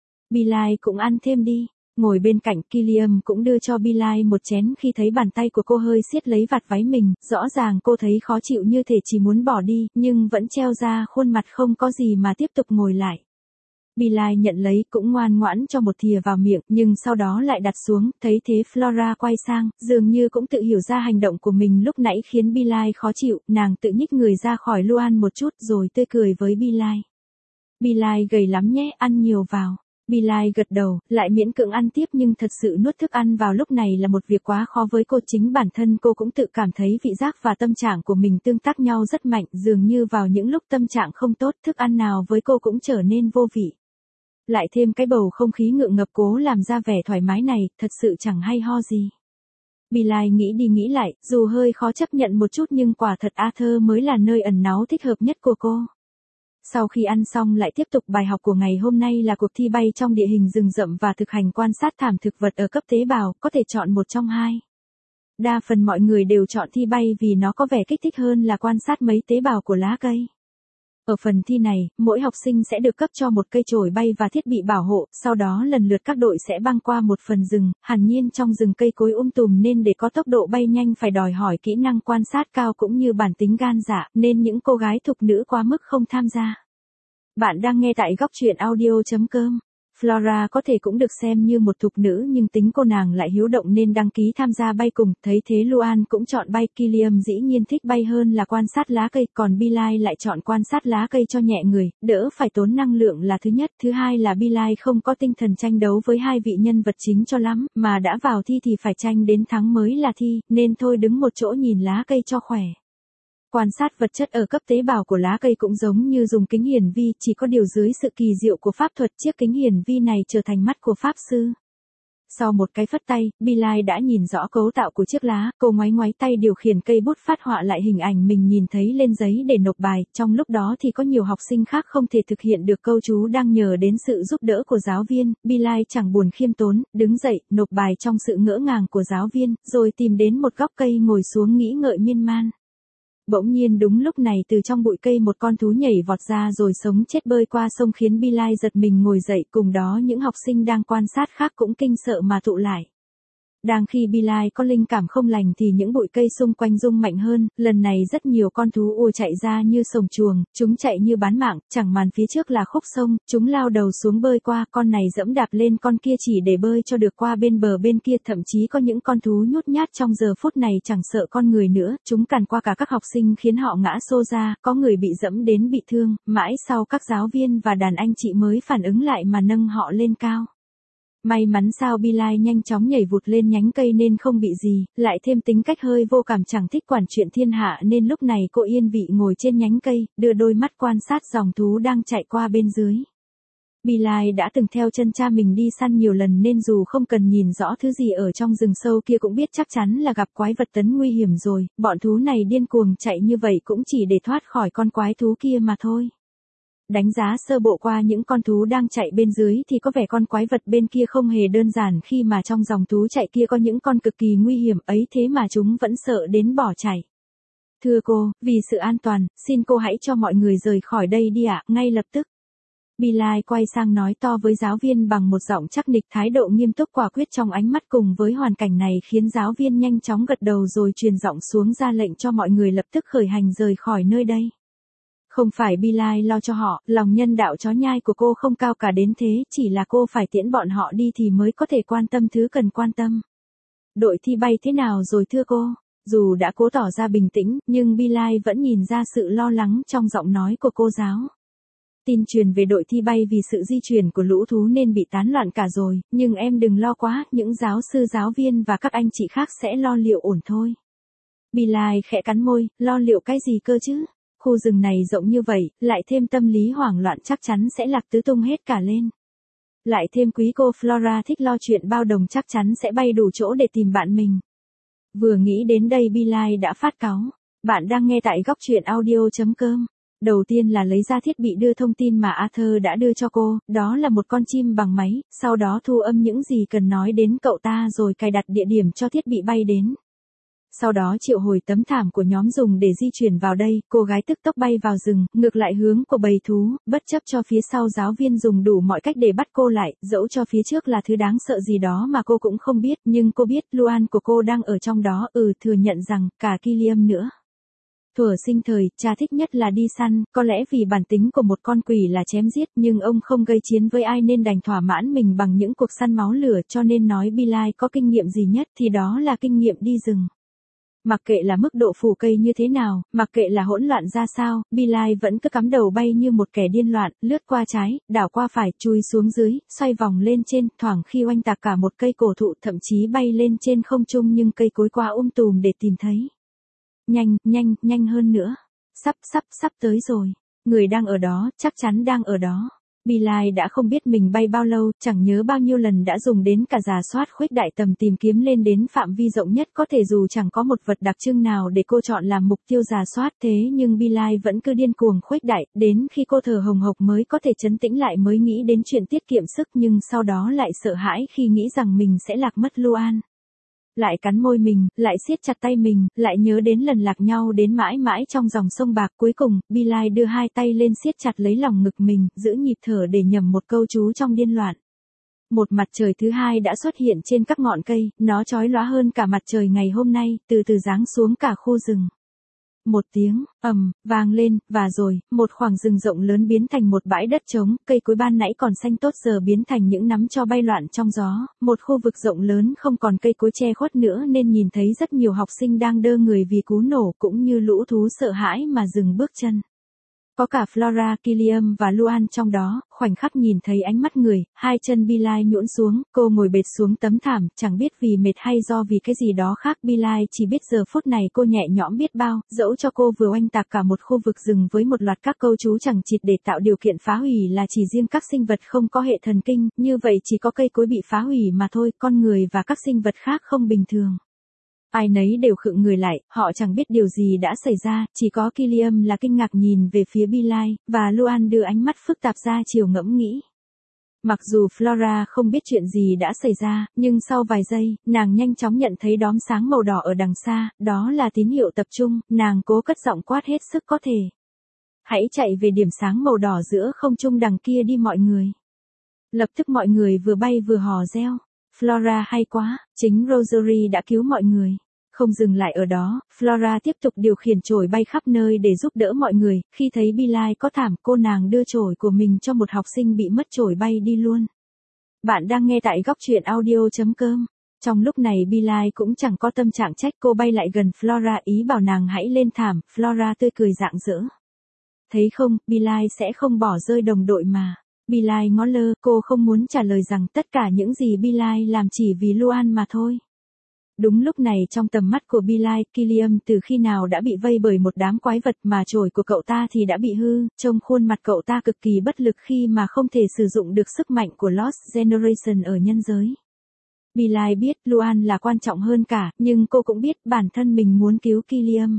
Billy cũng ăn thêm đi. Ngồi bên cạnh Killiam cũng đưa cho Billy một chén khi thấy bàn tay của cô hơi siết lấy vạt váy mình, rõ ràng cô thấy khó chịu như thể chỉ muốn bỏ đi, nhưng vẫn treo ra khuôn mặt không có gì mà tiếp tục ngồi lại. Billy nhận lấy cũng ngoan ngoãn cho một thìa vào miệng, nhưng sau đó lại đặt xuống, thấy thế Flora quay sang, dường như cũng tự hiểu ra hành động của mình lúc nãy khiến Billy khó chịu, nàng tự nhích người ra khỏi Luan một chút rồi tươi cười với Billy. Billy gầy lắm nhé, ăn nhiều vào. Billy gật đầu, lại miễn cưỡng ăn tiếp nhưng thật sự nuốt thức ăn vào lúc này là một việc quá khó với cô, chính bản thân cô cũng tự cảm thấy vị giác và tâm trạng của mình tương tác nhau rất mạnh, dường như vào những lúc tâm trạng không tốt, thức ăn nào với cô cũng trở nên vô vị. Lại thêm cái bầu không khí ngượng ngập cố làm ra vẻ thoải mái này, thật sự chẳng hay ho gì. Billy nghĩ đi nghĩ lại, dù hơi khó chấp nhận một chút nhưng quả thật Arthur mới là nơi ẩn náu thích hợp nhất của cô. Sau khi ăn xong lại tiếp tục bài học của ngày hôm nay là cuộc thi bay trong địa hình rừng rậm và thực hành quan sát thảm thực vật ở cấp tế bào, có thể chọn một trong hai. Đa phần mọi người đều chọn thi bay vì nó có vẻ kích thích hơn là quan sát mấy tế bào của lá cây. Ở phần thi này, mỗi học sinh sẽ được cấp cho một cây chổi bay và thiết bị bảo hộ, sau đó lần lượt các đội sẽ băng qua một phần rừng, hẳn nhiên trong rừng cây cối tùm nên để có tốc độ bay nhanh phải đòi hỏi kỹ năng quan sát cao cũng như bản tính gan dạ, nên những cô gái thục nữ quá mức không tham gia. Bạn đang nghe tại góc truyện audio.com. Flora có thể cũng được xem như một thục nữ nhưng tính cô nàng lại hiếu động nên đăng ký tham gia bay cùng, thấy thế Luan cũng chọn bay, Killiam dĩ nhiên thích bay hơn là quan sát lá cây, còn Billy lại chọn quan sát lá cây cho nhẹ người, đỡ phải tốn năng lượng là thứ nhất, thứ hai là Billy không có tinh thần tranh đấu với hai vị nhân vật chính cho lắm, mà đã vào thi thì phải tranh đến thắng mới là thi, nên thôi đứng một chỗ nhìn lá cây cho khỏe. Quan sát vật chất ở cấp tế bào của lá cây cũng giống như dùng kính hiển vi, chỉ có điều dưới sự kỳ diệu của pháp thuật chiếc kính hiển vi này trở thành mắt của pháp sư. Sau một cái phất tay, Billy đã nhìn rõ cấu tạo của chiếc lá, cô ngoáy ngoáy tay điều khiển cây bút phát họa lại hình ảnh mình nhìn thấy lên giấy để nộp bài, trong lúc đó thì có nhiều học sinh khác không thể thực hiện được câu chú đang nhờ đến sự giúp đỡ của giáo viên, Billy chẳng buồn khiêm tốn, đứng dậy, nộp bài trong sự ngỡ ngàng của giáo viên, rồi tìm đến một góc cây ngồi xuống nghĩ ngợi miên man. Bỗng nhiên đúng lúc này từ trong bụi cây một con thú nhảy vọt ra rồi sống chết bơi qua sông khiến Billy giật mình ngồi dậy, cùng đó những học sinh đang quan sát khác cũng kinh sợ mà tụ lại. Đang khi Billy có linh cảm không lành thì những bụi cây xung quanh rung mạnh hơn, lần này rất nhiều con thú ùa chạy ra như sồng chuồng, chúng chạy như bán mạng, chẳng màn phía trước là khúc sông, chúng lao đầu xuống bơi qua, con này giẫm đạp lên con kia chỉ để bơi cho được qua bên bờ bên kia, thậm chí có những con thú nhút nhát trong giờ phút này chẳng sợ con người nữa, chúng càn qua cả các học sinh khiến họ ngã xô ra, có người bị giẫm đến bị thương, mãi sau các giáo viên và đàn anh chị mới phản ứng lại mà nâng họ lên cao. May mắn sao Billy nhanh chóng nhảy vụt lên nhánh cây nên không bị gì, lại thêm tính cách hơi vô cảm chẳng thích quản chuyện thiên hạ nên lúc này cô yên vị ngồi trên nhánh cây, đưa đôi mắt quan sát dòng thú đang chạy qua bên dưới. Billy đã từng theo chân cha mình đi săn nhiều lần nên dù không cần nhìn rõ thứ gì ở trong rừng sâu kia cũng biết chắc chắn là gặp quái vật tấn nguy hiểm rồi, bọn thú này điên cuồng chạy như vậy cũng chỉ để thoát khỏi con quái thú kia mà thôi. Đánh giá sơ bộ qua những con thú đang chạy bên dưới thì có vẻ con quái vật bên kia không hề đơn giản khi mà trong dòng thú chạy kia có những con cực kỳ nguy hiểm ấy thế mà chúng vẫn sợ đến bỏ chạy. Thưa cô, vì sự an toàn, xin cô hãy cho mọi người rời khỏi đây đi ạ, ngay lập tức. Billy quay sang nói to với giáo viên bằng một giọng chắc nịch, thái độ nghiêm túc quả quyết trong ánh mắt cùng với hoàn cảnh này khiến giáo viên nhanh chóng gật đầu rồi truyền giọng xuống ra lệnh cho mọi người lập tức khởi hành rời khỏi nơi đây. Không phải Bilal lo cho họ, lòng nhân đạo chó nhai của cô không cao cả đến thế, chỉ là cô phải tiễn bọn họ đi thì mới có thể quan tâm thứ cần quan tâm. Đội thi bay thế nào rồi thưa cô? Dù đã cố tỏ ra bình tĩnh, nhưng Bilal vẫn nhìn ra sự lo lắng trong giọng nói của cô giáo. Tin truyền về đội thi bay vì sự di chuyển của lũ thú nên bị tán loạn cả rồi, nhưng em đừng lo quá, những giáo sư giáo viên và các anh chị khác sẽ lo liệu ổn thôi. Bilal khẽ cắn môi, lo liệu cái gì cơ chứ? Khu rừng này rộng như vậy, lại thêm tâm lý hoảng loạn chắc chắn sẽ lạc tứ tung hết cả lên. Lại thêm quý cô Flora thích lo chuyện bao đồng chắc chắn sẽ bay đủ chỗ để tìm bạn mình. Vừa nghĩ đến đây Bilal đã phát cáu. Bạn đang nghe tại góc truyện audio.com. Đầu tiên là lấy ra thiết bị đưa thông tin mà Arthur đã đưa cho cô, đó là một con chim bằng máy, sau đó thu âm những gì cần nói đến cậu ta rồi cài đặt địa điểm cho thiết bị bay đến. Sau đó triệu hồi tấm thảm của nhóm dùng để di chuyển vào đây, cô gái tức tốc bay vào rừng, ngược lại hướng của bầy thú, bất chấp cho phía sau giáo viên dùng đủ mọi cách để bắt cô lại, dẫu cho phía trước là thứ đáng sợ gì đó mà cô cũng không biết, nhưng cô biết Luan của cô đang ở trong đó, thừa nhận rằng, cả Killiam nữa. Thuở sinh thời, cha thích nhất là đi săn, có lẽ vì bản tính của một con quỷ là chém giết, nhưng ông không gây chiến với ai nên đành thỏa mãn mình bằng những cuộc săn máu lửa, cho nên nói Bilal có kinh nghiệm gì nhất thì đó là kinh nghiệm đi rừng. Mặc kệ là mức độ phủ cây như thế nào, mặc kệ là hỗn loạn ra sao, Bilal vẫn cứ cắm đầu bay như một kẻ điên loạn, lướt qua trái, đảo qua phải, chui xuống dưới, xoay vòng lên trên, thoảng khi oanh tạc cả một cây cổ thụ, thậm chí bay lên trên không trung nhưng cây cối quá tùm để tìm thấy. Nhanh hơn nữa. Sắp tới rồi. Người đang ở đó, chắc chắn đang ở đó. Bilal đã không biết mình bay bao lâu, chẳng nhớ bao nhiêu lần đã dùng đến cả rà soát khuếch đại tầm tìm kiếm lên đến phạm vi rộng nhất có thể dù chẳng có một vật đặc trưng nào để cô chọn làm mục tiêu rà soát thế nhưng Bilal vẫn cứ điên cuồng khuếch đại, đến khi cô thở hồng hộc mới có thể trấn tĩnh lại mới nghĩ đến chuyện tiết kiệm sức nhưng sau đó lại sợ hãi khi nghĩ rằng mình sẽ lạc mất Luan. Lại cắn môi mình, lại siết chặt tay mình, lại nhớ đến lần lạc nhau đến mãi mãi trong dòng sông bạc. Cuối cùng, Bilal đưa hai tay lên siết chặt lấy lòng ngực mình, giữ nhịp thở để nhẩm một câu chú trong điên loạn. Một mặt trời thứ hai đã xuất hiện trên các ngọn cây, nó chói lóa hơn cả mặt trời ngày hôm nay, từ từ giáng xuống cả khu rừng. Một tiếng, vang lên, và rồi, một khoảng rừng rộng lớn biến thành một bãi đất trống, cây cối ban nãy còn xanh tốt giờ biến thành những nắm tro bay loạn trong gió, một khu vực rộng lớn không còn cây cối che khuất nữa nên nhìn thấy rất nhiều học sinh đang đơ người vì cú nổ cũng như lũ thú sợ hãi mà dừng bước chân. Có cả Flora, Killiam và Luan trong đó, khoảnh khắc nhìn thấy ánh mắt người, hai chân Bilal nhũn xuống, cô ngồi bệt xuống tấm thảm, chẳng biết vì mệt hay do vì cái gì đó khác Bilal chỉ biết giờ phút này cô nhẹ nhõm biết bao, dẫu cho cô vừa oanh tạc cả một khu vực rừng với một loạt các câu chú chẳng chịt để tạo điều kiện phá hủy là chỉ riêng các sinh vật không có hệ thần kinh, như vậy chỉ có cây cối bị phá hủy mà thôi, con người và các sinh vật khác không bình thường. Ai nấy đều khựng người lại, họ chẳng biết điều gì đã xảy ra, chỉ có Killiam là kinh ngạc nhìn về phía Bilal, và Luan đưa ánh mắt phức tạp ra chiều ngẫm nghĩ. Mặc dù Flora không biết chuyện gì đã xảy ra, nhưng sau vài giây, nàng nhanh chóng nhận thấy đốm sáng màu đỏ ở đằng xa, đó là tín hiệu tập trung, nàng cố cất giọng quát hết sức có thể. Hãy chạy về điểm sáng màu đỏ giữa không trung đằng kia đi mọi người. Lập tức mọi người vừa bay vừa hò reo. Flora hay quá, chính Rosalie đã cứu mọi người. Không dừng lại ở đó, Flora tiếp tục điều khiển chổi bay khắp nơi để giúp đỡ mọi người, khi thấy Bilal có thảm, cô nàng đưa chổi của mình cho một học sinh bị mất chổi bay đi luôn. Bạn đang nghe tại góc truyện audio.com. Trong lúc này Bilal cũng chẳng có tâm trạng trách cô bay lại gần Flora ý bảo nàng hãy lên thảm, Flora tươi cười rạng rỡ. Thấy không, Bilal sẽ không bỏ rơi đồng đội mà. Bilal ngó lơ, cô không muốn trả lời rằng tất cả những gì Bilal làm chỉ vì Luan mà thôi. Đúng lúc này trong tầm mắt của Bilal, Killiam từ khi nào đã bị vây bởi một đám quái vật mà chổi của cậu ta thì đã bị hư, trông khuôn mặt cậu ta cực kỳ bất lực khi mà không thể sử dụng được sức mạnh của Lost Generation ở nhân giới. Bilal biết Luan là quan trọng hơn cả, nhưng cô cũng biết bản thân mình muốn cứu Killiam.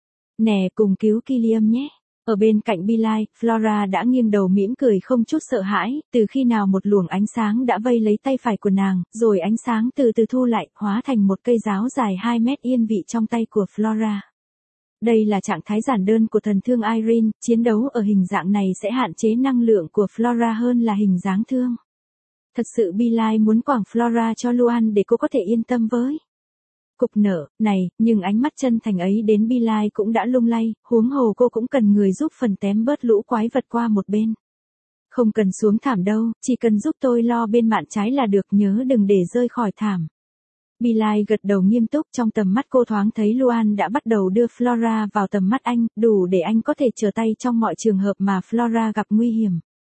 Nè cùng cứu Killiam nhé. Ở bên cạnh Bilal, Flora đã nghiêng đầu mỉm cười không chút sợ hãi, từ khi nào một luồng ánh sáng đã vây lấy tay phải của nàng, rồi ánh sáng từ từ thu lại, hóa thành một cây giáo dài 2 mét yên vị trong tay của Flora. Đây là trạng thái giản đơn của thần thương Irene, chiến đấu ở hình dạng này sẽ hạn chế năng lượng của Flora hơn là hình dáng thương. Thật sự Bilal muốn quảng Flora cho Luan để cô có thể yên tâm với. Cục nợ, này, nhưng ánh mắt chân thành ấy đến Bilal cũng đã lung lay, huống hồ cô cũng cần người giúp phần tém bớt lũ quái vật qua một bên. Không cần xuống thảm đâu, chỉ cần giúp tôi lo bên mạn trái là được, nhớ đừng để rơi khỏi thảm. Bilal gật đầu nghiêm túc, trong tầm mắt cô thoáng thấy Luan đã bắt đầu đưa Flora vào tầm mắt anh, đủ để anh có thể trở tay trong mọi trường hợp mà Flora gặp nguy hiểm.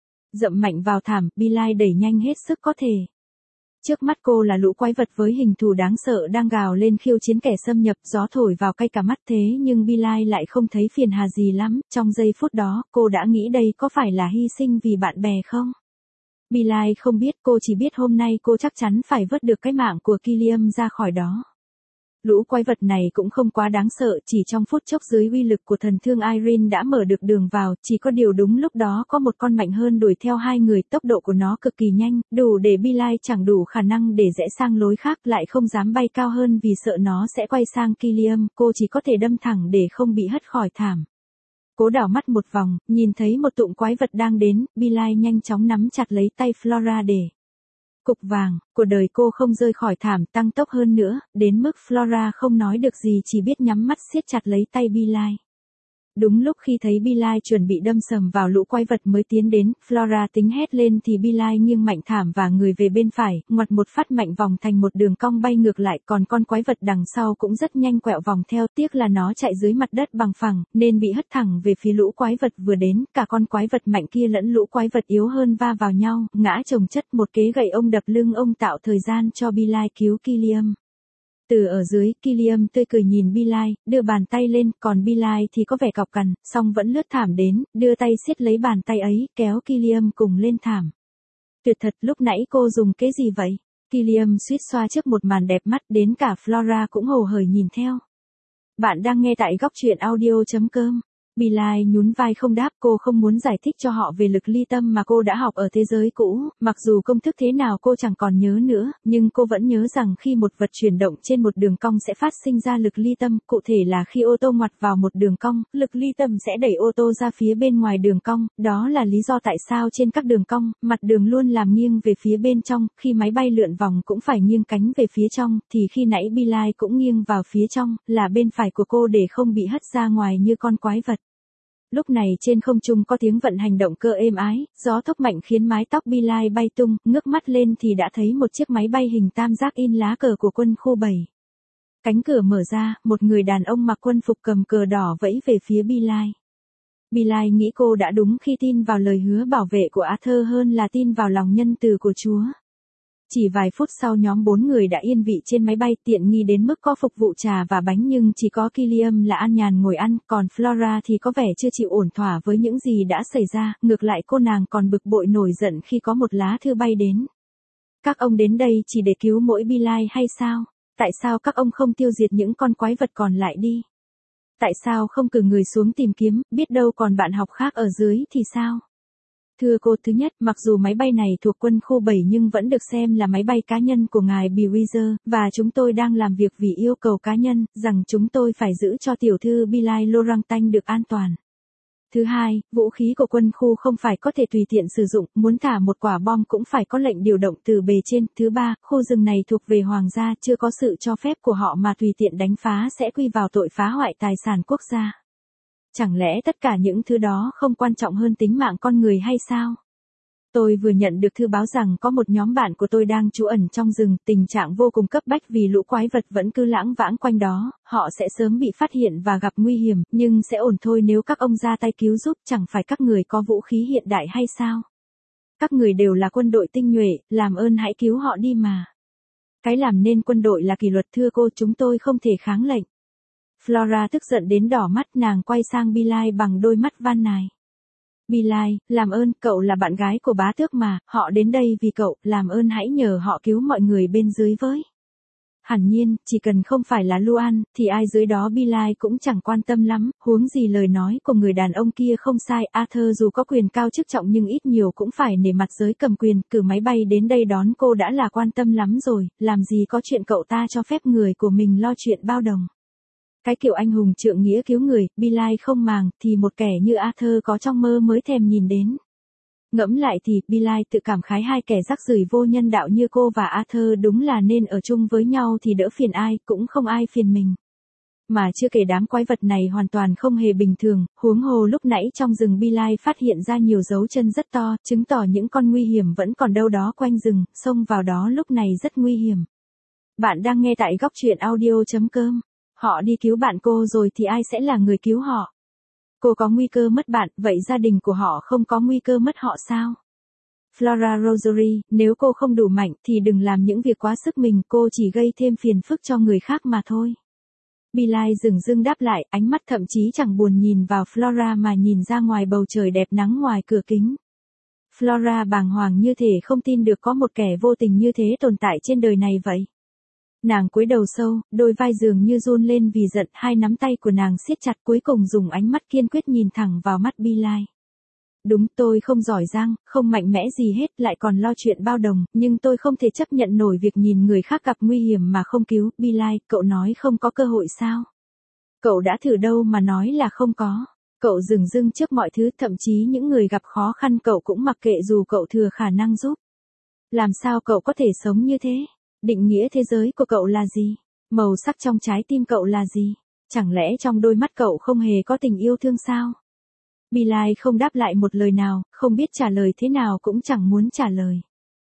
Dậm mạnh vào thảm, Bilal đẩy nhanh hết sức có thể. Trước mắt cô là lũ quái vật với hình thù đáng sợ đang gào lên khiêu chiến kẻ xâm nhập, gió thổi vào cay cả mắt thế nhưng Bilal lại không thấy phiền hà gì lắm, trong giây phút đó, cô đã nghĩ đây có phải là hy sinh vì bạn bè không? Bilal không biết, cô chỉ biết hôm nay cô chắc chắn phải vớt được cái mạng của Killiam ra khỏi đó. Lũ quái vật này cũng không quá đáng sợ, chỉ trong phút chốc dưới uy lực của thần thương Irene đã mở được đường vào, chỉ có điều đúng lúc đó có một con mạnh hơn đuổi theo hai người, tốc độ của nó cực kỳ nhanh, đủ để Bilal chẳng đủ khả năng để rẽ sang lối khác, lại không dám bay cao hơn vì sợ nó sẽ quay sang Killiam, cô chỉ có thể đâm thẳng để không bị hất khỏi thảm. Cố đảo mắt một vòng, nhìn thấy một tụm quái vật đang đến, Bilal nhanh chóng nắm chặt lấy tay Flora để cục vàng của đời cô không rơi khỏi thảm, tăng tốc hơn nữa, đến mức Flora không nói được gì, chỉ biết nhắm mắt siết chặt lấy tay Bilal. Đúng lúc khi thấy Bilal chuẩn bị đâm sầm vào lũ quái vật mới tiến đến, Flora tính hét lên thì Bilal nghiêng mạnh thảm và người về bên phải, ngoặt một phát mạnh vòng thành một đường cong bay ngược lại, còn con quái vật đằng sau cũng rất nhanh quẹo vòng theo, tiếc là nó chạy dưới mặt đất bằng phẳng, nên bị hất thẳng về phía lũ quái vật vừa đến, cả con quái vật mạnh kia lẫn lũ quái vật yếu hơn va vào nhau, ngã chồng chất, một kế gậy ông đập lưng ông tạo thời gian cho Bilal cứu Killiam. Từ ở dưới, Killiam tươi cười nhìn Bilal, đưa bàn tay lên, còn Bilal thì có vẻ cọc cằn, song vẫn lướt thảm đến, đưa tay siết lấy bàn tay ấy, kéo Killiam cùng lên thảm. Tuyệt thật, lúc nãy cô dùng cái gì vậy? Killiam suýt xoa trước một màn đẹp mắt, đến cả Flora cũng hồ hởi nhìn theo. Bạn đang nghe tại góc truyện audio.com. Bilal nhún vai không đáp, cô không muốn giải thích cho họ về lực ly tâm mà cô đã học ở thế giới cũ, mặc dù công thức thế nào cô chẳng còn nhớ nữa, nhưng cô vẫn nhớ rằng khi một vật chuyển động trên một đường cong sẽ phát sinh ra lực ly tâm, cụ thể là khi ô tô ngoặt vào một đường cong, lực ly tâm sẽ đẩy ô tô ra phía bên ngoài đường cong, đó là lý do tại sao trên các đường cong, mặt đường luôn làm nghiêng về phía bên trong, khi máy bay lượn vòng cũng phải nghiêng cánh về phía trong, thì khi nãy Bilal cũng nghiêng vào phía trong, là bên phải của cô để không bị hất ra ngoài như con quái vật. Lúc này trên không trung có tiếng vận hành động cơ êm ái, gió thốc mạnh khiến mái tóc Bilal bay tung, ngước mắt lên thì đã thấy một chiếc máy bay hình tam giác in lá cờ của quân khu 7. Cánh cửa mở ra, một người đàn ông mặc quân phục cầm cờ đỏ vẫy về phía Bilal. Bilal nghĩ cô đã đúng khi tin vào lời hứa bảo vệ của Arthur hơn là tin vào lòng nhân từ của Chúa. Chỉ vài phút sau nhóm 4 người đã yên vị trên máy bay, tiện nghi đến mức có phục vụ trà và bánh nhưng chỉ có Killiam là an nhàn ngồi ăn, còn Flora thì có vẻ chưa chịu ổn thỏa với những gì đã xảy ra, ngược lại cô nàng còn bực bội nổi giận khi có một lá thư bay đến. Các ông đến đây chỉ để cứu mỗi Bilal hay sao? Tại sao các ông không tiêu diệt những con quái vật còn lại đi? Tại sao không cử người xuống tìm kiếm, biết đâu còn bạn học khác ở dưới thì sao? Thưa cô, thứ nhất, mặc dù máy bay này thuộc quân khu 7 nhưng vẫn được xem là máy bay cá nhân của ngài Bewitzer, và chúng tôi đang làm việc vì yêu cầu cá nhân, rằng chúng tôi phải giữ cho tiểu thư Bilal Laurentin được an toàn. Thứ hai, vũ khí của quân khu không phải có thể tùy tiện sử dụng, muốn thả một quả bom cũng phải có lệnh điều động từ bề trên. Thứ ba, khu rừng này thuộc về hoàng gia, chưa có sự cho phép của họ mà tùy tiện đánh phá sẽ quy vào tội phá hoại tài sản quốc gia. Chẳng lẽ tất cả những thứ đó không quan trọng hơn tính mạng con người hay sao? Tôi vừa nhận được thư báo rằng có một nhóm bạn của tôi đang trú ẩn trong rừng, tình trạng vô cùng cấp bách vì lũ quái vật vẫn cứ lãng vãng quanh đó, họ sẽ sớm bị phát hiện và gặp nguy hiểm, nhưng sẽ ổn thôi nếu các ông ra tay cứu giúp, chẳng phải các người có vũ khí hiện đại hay sao? Các người đều là quân đội tinh nhuệ, làm ơn hãy cứu họ đi mà. Cái làm nên quân đội là kỷ luật, thưa cô, chúng tôi không thể kháng lệnh. Flora tức giận đến đỏ mắt, nàng quay sang Bilal bằng đôi mắt van nài. Bilal, làm ơn, cậu là bạn gái của bá tước mà, họ đến đây vì cậu, làm ơn hãy nhờ họ cứu mọi người bên dưới với. Hẳn nhiên, chỉ cần không phải là Luan, thì ai dưới đó Bilal cũng chẳng quan tâm lắm, huống gì lời nói của người đàn ông kia không sai, Arthur dù có quyền cao chức trọng nhưng ít nhiều cũng phải nể mặt giới cầm quyền, cử máy bay đến đây đón cô đã là quan tâm lắm rồi, làm gì có chuyện cậu ta cho phép người của mình lo chuyện bao đồng. Cái kiểu anh hùng trượng nghĩa cứu người, Bilal không màng, thì một kẻ như Arthur có trong mơ mới thèm nhìn đến. Ngẫm lại thì, Billie tự cảm khái hai kẻ rắc rưởi vô nhân đạo như cô và Arthur đúng là nên ở chung với nhau thì đỡ phiền ai, cũng không ai phiền mình. Mà chưa kể đám quái vật này hoàn toàn không hề bình thường, huống hồ lúc nãy trong rừng Billie phát hiện ra nhiều dấu chân rất to, chứng tỏ những con nguy hiểm vẫn còn đâu đó quanh rừng, xông vào đó lúc này rất nguy hiểm. Bạn đang nghe tại góc truyện audio.com. Họ đi cứu bạn cô rồi thì ai sẽ là người cứu họ? Cô có nguy cơ mất bạn, vậy gia đình của họ không có nguy cơ mất họ sao? Flora Rosary, nếu cô không đủ mạnh thì đừng làm những việc quá sức mình, cô chỉ gây thêm phiền phức cho người khác mà thôi. Billie dửng dưng đáp lại, ánh mắt thậm chí chẳng buồn nhìn vào Flora mà nhìn ra ngoài bầu trời đẹp nắng ngoài cửa kính. Flora bàng hoàng như thể không tin được có một kẻ vô tình như thế tồn tại trên đời này vậy. Nàng cúi đầu sâu, đôi vai dường như run lên vì giận, hai nắm tay của nàng siết chặt cuối cùng dùng ánh mắt kiên quyết nhìn thẳng vào mắt Billie. Đúng, tôi không giỏi giang, không mạnh mẽ gì hết, lại còn lo chuyện bao đồng, nhưng tôi không thể chấp nhận nổi việc nhìn người khác gặp nguy hiểm mà không cứu. Billie, cậu nói không có cơ hội sao? Cậu đã thử đâu mà nói là không có. Cậu dửng dưng trước mọi thứ, thậm chí những người gặp khó khăn cậu cũng mặc kệ dù cậu thừa khả năng giúp. Làm sao cậu có thể sống như thế? Định nghĩa thế giới của cậu là gì? Màu sắc trong trái tim cậu là gì? Chẳng lẽ trong đôi mắt cậu không hề có tình yêu thương sao? Billie không đáp lại một lời nào, không biết trả lời thế nào cũng chẳng muốn trả lời.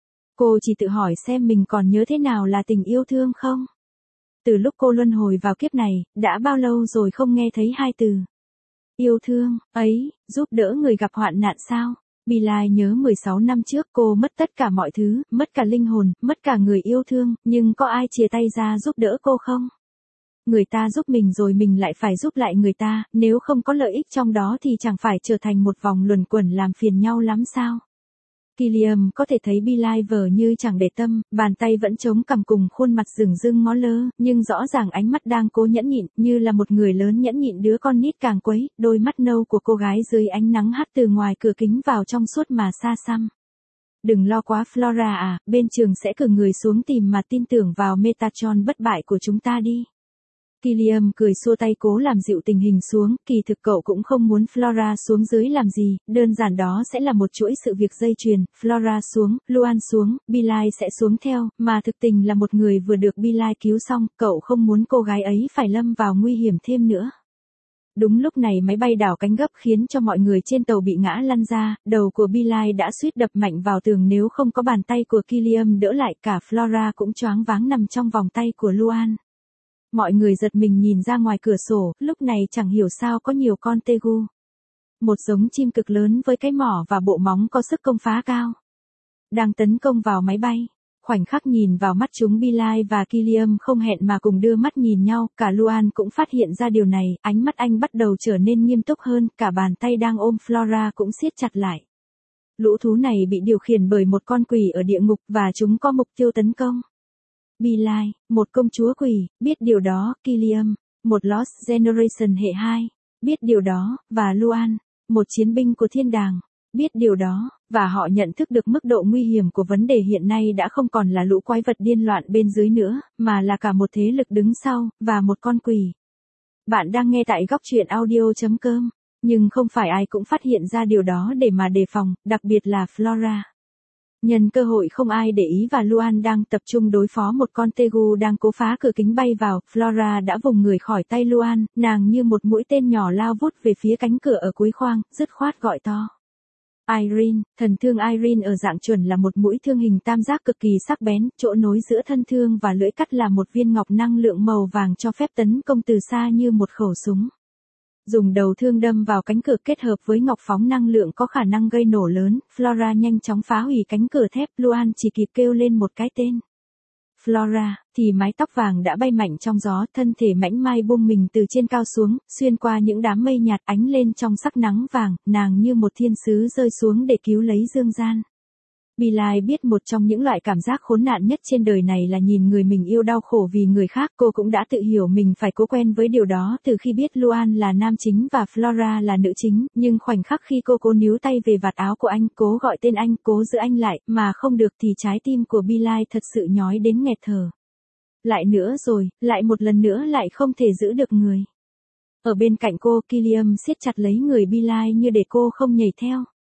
Cô chỉ tự hỏi xem mình còn nhớ thế nào là tình yêu thương không? Từ lúc cô luân hồi vào kiếp này, đã bao lâu rồi không nghe thấy hai từ yêu thương ấy, giúp đỡ người gặp hoạn nạn sao? Billie nhớ 16 năm trước cô mất tất cả mọi thứ, mất cả linh hồn, mất cả người yêu thương, nhưng có ai chìa tay ra giúp đỡ cô không? Người ta giúp mình rồi mình lại phải giúp lại người ta, nếu không có lợi ích trong đó thì chẳng phải trở thành một vòng luẩn quẩn làm phiền nhau lắm sao? Killiam có thể thấy Billie vờ như chẳng để tâm, bàn tay vẫn chống cằm cùng khuôn mặt rừng rưng ngó lơ, nhưng rõ ràng ánh mắt đang cố nhẫn nhịn, như là một người lớn nhẫn nhịn đứa con nít càng quấy, đôi mắt nâu của cô gái dưới ánh nắng hắt từ ngoài cửa kính vào trong suốt mà xa xăm. Đừng lo quá Flora à, bên trường sẽ cử người xuống tìm mà tin tưởng vào Metatron bất bại của chúng ta đi. Killiam cười xua tay cố làm dịu tình hình xuống, kỳ thực cậu cũng không muốn Flora xuống dưới làm gì, đơn giản đó sẽ là một chuỗi sự việc dây chuyền, Flora xuống, Luan xuống, Billie sẽ xuống theo, mà thực tình là một người vừa được Billie cứu xong, cậu không muốn cô gái ấy phải lâm vào nguy hiểm thêm nữa. Đúng lúc này máy bay đảo cánh gấp khiến cho mọi người trên tàu bị ngã lăn ra, đầu của Billie đã suýt đập mạnh vào tường nếu không có bàn tay của Killiam đỡ lại, cả Flora cũng choáng váng nằm trong vòng tay của Luan. Mọi người giật mình nhìn ra ngoài cửa sổ, lúc này chẳng hiểu sao có nhiều con tegu. Một giống chim cực lớn với cái mỏ và bộ móng có sức công phá cao. Đang tấn công vào máy bay. Khoảnh khắc nhìn vào mắt chúng, Billie và Killiam không hẹn mà cùng đưa mắt nhìn nhau, cả Luan cũng phát hiện ra điều này, ánh mắt anh bắt đầu trở nên nghiêm túc hơn, cả bàn tay đang ôm Flora cũng siết chặt lại. Lũ thú này bị điều khiển bởi một con quỷ ở địa ngục và chúng có mục tiêu tấn công. Billie, một công chúa quỷ, biết điều đó, Killiam, một Lost Generation hệ 2, biết điều đó, và Luan, một chiến binh của thiên đàng, biết điều đó, và họ nhận thức được mức độ nguy hiểm của vấn đề hiện nay đã không còn là lũ quái vật điên loạn bên dưới nữa, mà là cả một thế lực đứng sau, và một con quỷ. Bạn đang nghe tại góc truyện audio.com, nhưng không phải ai cũng phát hiện ra điều đó để mà đề phòng, đặc biệt là Flora. Nhân cơ hội không ai để ý và Luan đang tập trung đối phó một con tegu đang cố phá cửa kính bay vào, Flora đã vùng người khỏi tay Luan, nàng như một mũi tên nhỏ lao vút về phía cánh cửa ở cuối khoang, dứt khoát gọi to. Irene, thần thương Irene ở dạng chuẩn là một mũi thương hình tam giác cực kỳ sắc bén, chỗ nối giữa thân thương và lưỡi cắt là một viên ngọc năng lượng màu vàng cho phép tấn công từ xa như một khẩu súng. Dùng đầu thương đâm vào cánh cửa kết hợp với ngọc phóng năng lượng có khả năng gây nổ lớn, Flora nhanh chóng phá hủy cánh cửa thép, Luan chỉ kịp kêu lên một cái tên. Flora, thì mái tóc vàng đã bay mạnh trong gió, thân thể mảnh mai bung mình từ trên cao xuống, xuyên qua những đám mây nhạt ánh lên trong sắc nắng vàng, nàng như một thiên sứ rơi xuống để cứu lấy dương gian. Billie biết một trong những loại cảm giác khốn nạn nhất trên đời này là nhìn người mình yêu đau khổ vì người khác, cô cũng đã tự hiểu mình phải cố quen với điều đó từ khi biết Luan là nam chính và Flora là nữ chính, nhưng khoảnh khắc khi cô cố níu tay về vạt áo của anh, cố gọi tên anh, cố giữ anh lại, mà không được thì trái tim của Billie thật sự nhói đến nghẹt thở. Lại nữa rồi, lại một lần nữa lại không thể giữ được người. Ở bên cạnh cô, Killiam siết chặt lấy người Billie như để cô không nhảy theo.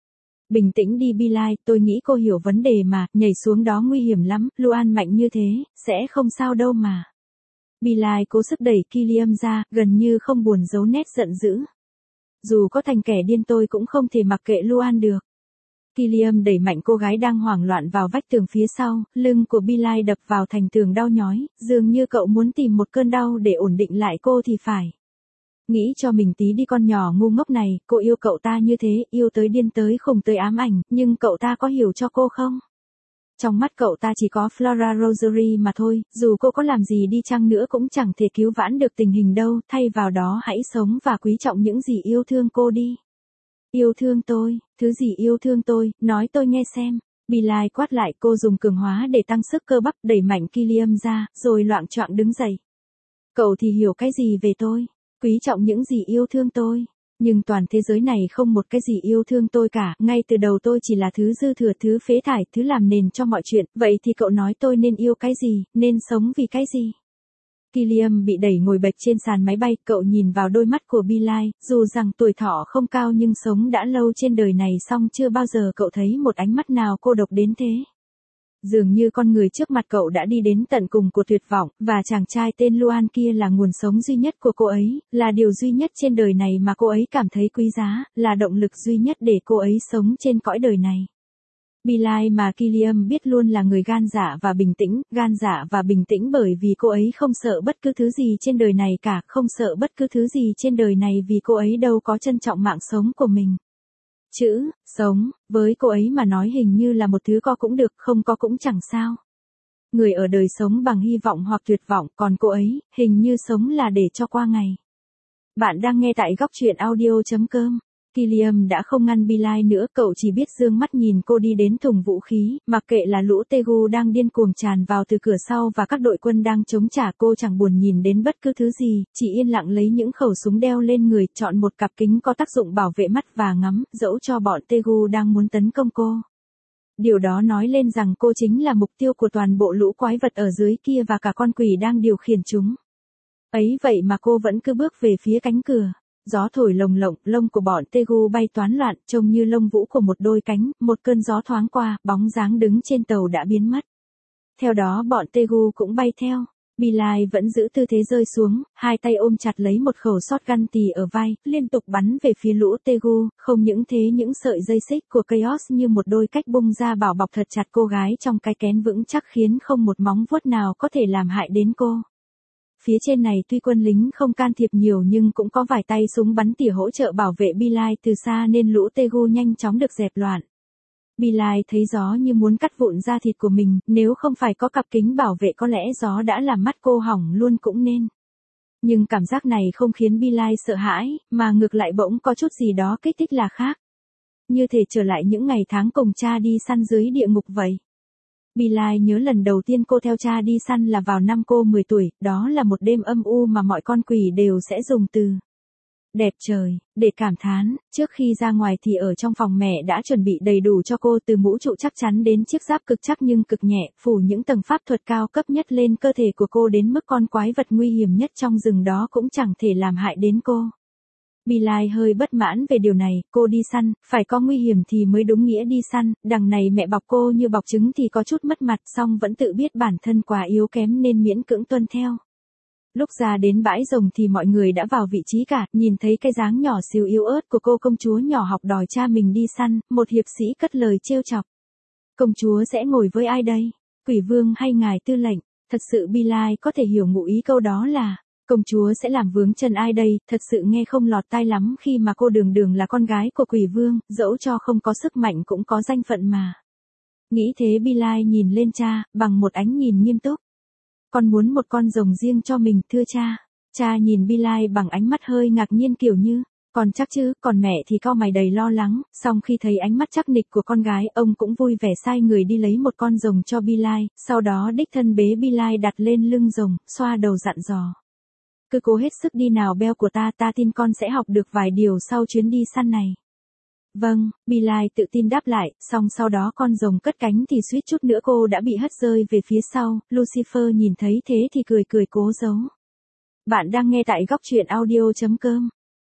Bình tĩnh đi Billie, tôi nghĩ cô hiểu vấn đề mà, nhảy xuống đó nguy hiểm lắm, Luan mạnh như thế, sẽ không sao đâu mà. Billie cố sức đẩy Killiam ra, gần như không buồn giấu nét giận dữ. Dù có thành kẻ điên tôi cũng không thể mặc kệ Luan được. Killiam đẩy mạnh cô gái đang hoảng loạn vào vách tường phía sau, lưng của Billie đập vào thành tường đau nhói, dường như cậu muốn tìm một cơn đau để ổn định lại cô thì phải. Nghĩ cho mình tí đi con nhỏ ngu ngốc này, cô yêu cậu ta như thế, yêu tới điên tới khùng tới ám ảnh, nhưng cậu ta có hiểu cho cô không? Trong mắt cậu ta chỉ có Flora Rosary mà thôi, dù cô có làm gì đi chăng nữa cũng chẳng thể cứu vãn được tình hình đâu, thay vào đó hãy sống và quý trọng những gì yêu thương cô đi. Yêu thương tôi, thứ gì yêu thương tôi, nói tôi nghe xem. Billie quát lại, cô dùng cường hóa để tăng sức cơ bắp, đẩy mạnh Killiam ra, rồi loạng choạng đứng dậy. Cậu thì hiểu cái gì về tôi? Quý trọng những gì yêu thương tôi. Nhưng toàn thế giới này không một cái gì yêu thương tôi cả, ngay từ đầu tôi chỉ là thứ dư thừa, thứ phế thải, thứ làm nền cho mọi chuyện, vậy thì cậu nói tôi nên yêu cái gì, nên sống vì cái gì? Killiam bị đẩy ngồi bệt trên sàn máy bay, cậu nhìn vào đôi mắt của Billie, dù rằng tuổi thọ không cao nhưng sống đã lâu trên đời này song chưa bao giờ cậu thấy một ánh mắt nào cô độc đến thế. Dường như con người trước mặt cậu đã đi đến tận cùng của tuyệt vọng, và chàng trai tên Luan kia là nguồn sống duy nhất của cô ấy, là điều duy nhất trên đời này mà cô ấy cảm thấy quý giá, là động lực duy nhất để cô ấy sống trên cõi đời này. Billie mà Killiam biết luôn là người gan dạ và bình tĩnh bởi vì cô ấy không sợ bất cứ thứ gì trên đời này cả, không sợ bất cứ thứ gì trên đời này vì cô ấy đâu có trân trọng mạng sống của mình. Chữ, sống, với cô ấy mà nói hình như là một thứ có cũng được, không có cũng chẳng sao. Người ở đời sống bằng hy vọng hoặc tuyệt vọng, còn cô ấy, hình như sống là để cho qua ngày. Bạn đang nghe tại góc truyện audio.com. Killiam đã không ngăn Billie nữa, cậu chỉ biết dương mắt nhìn cô đi đến thùng vũ khí, mặc kệ là lũ Tegu đang điên cuồng tràn vào từ cửa sau và các đội quân đang chống trả, cô chẳng buồn nhìn đến bất cứ thứ gì, chỉ yên lặng lấy những khẩu súng đeo lên người, chọn một cặp kính có tác dụng bảo vệ mắt và ngắm, dẫu cho bọn Tegu đang muốn tấn công cô. Điều đó nói lên rằng cô chính là mục tiêu của toàn bộ lũ quái vật ở dưới kia và cả con quỷ đang điều khiển chúng. Ấy vậy mà cô vẫn cứ bước về phía cánh cửa. Gió thổi lồng lộng, lông của bọn Tegu bay toán loạn, trông như lông vũ của một đôi cánh, một cơn gió thoáng qua, bóng dáng đứng trên tàu đã biến mất. Theo đó bọn Tegu cũng bay theo. Billie vẫn giữ tư thế rơi xuống, hai tay ôm chặt lấy một khẩu shotgun tì ở vai, liên tục bắn về phía lũ Tegu, không những thế những sợi dây xích của Chaos như một đôi cách bung ra bảo bọc thật chặt cô gái trong cái kén vững chắc khiến không một móng vuốt nào có thể làm hại đến cô. Phía trên này tuy quân lính không can thiệp nhiều nhưng cũng có vài tay súng bắn tỉa hỗ trợ bảo vệ Billie từ xa nên lũ Tegu nhanh chóng được dẹp loạn. Billie thấy gió như muốn cắt vụn da thịt của mình, nếu không phải có cặp kính bảo vệ có lẽ gió đã làm mắt cô hỏng luôn cũng nên. Nhưng cảm giác này không khiến Billie sợ hãi, mà ngược lại bỗng có chút gì đó kích thích là khác. Như thể trở lại những ngày tháng cùng cha đi săn dưới địa ngục vậy. Billie nhớ lần đầu tiên cô theo cha đi săn là vào năm cô 10 tuổi, đó là một đêm âm u mà mọi con quỷ đều sẽ dùng từ đẹp trời để cảm thán, trước khi ra ngoài thì ở trong phòng mẹ đã chuẩn bị đầy đủ cho cô từ mũ trụ chắc chắn đến chiếc giáp cực chắc nhưng cực nhẹ, phủ những tầng pháp thuật cao cấp nhất lên cơ thể của cô đến mức con quái vật nguy hiểm nhất trong rừng đó cũng chẳng thể làm hại đến cô. Billie hơi bất mãn về điều này, cô đi săn, phải có nguy hiểm thì mới đúng nghĩa đi săn, đằng này mẹ bọc cô như bọc trứng thì có chút mất mặt song vẫn tự biết bản thân quá yếu kém nên miễn cưỡng tuân theo. Lúc ra đến bãi rồng thì mọi người đã vào vị trí cả, nhìn thấy cái dáng nhỏ xíu yếu ớt của cô công chúa nhỏ học đòi cha mình đi săn, một hiệp sĩ cất lời trêu chọc. Công chúa sẽ ngồi với ai đây? Quỷ vương hay ngài tư lệnh? Thật sự Billie có thể hiểu ngụ ý câu đó là, công chúa sẽ làm vướng chân ai đây, thật sự nghe không lọt tai lắm khi mà cô đường đường là con gái của quỷ vương, dẫu cho không có sức mạnh cũng có danh phận mà. Nghĩ thế Billie nhìn lên cha, bằng một ánh nhìn nghiêm túc. Con muốn một con rồng riêng cho mình thưa cha. Cha nhìn Billie bằng ánh mắt hơi ngạc nhiên kiểu như, còn chắc chứ, còn mẹ thì cau mày đầy lo lắng, song khi thấy ánh mắt chắc nịch của con gái, ông cũng vui vẻ sai người đi lấy một con rồng cho Billie, sau đó đích thân bế Billie đặt lên lưng rồng, xoa đầu dặn dò. Cứ cố hết sức đi nào Beo của ta tin con sẽ học được vài điều sau chuyến đi săn này. Vâng, Billie tự tin đáp lại, song sau đó con rồng cất cánh thì suýt chút nữa cô đã bị hất rơi về phía sau, Lucifer nhìn thấy thế thì cười cố giấu. Bạn đang nghe tại góc truyện audio.com.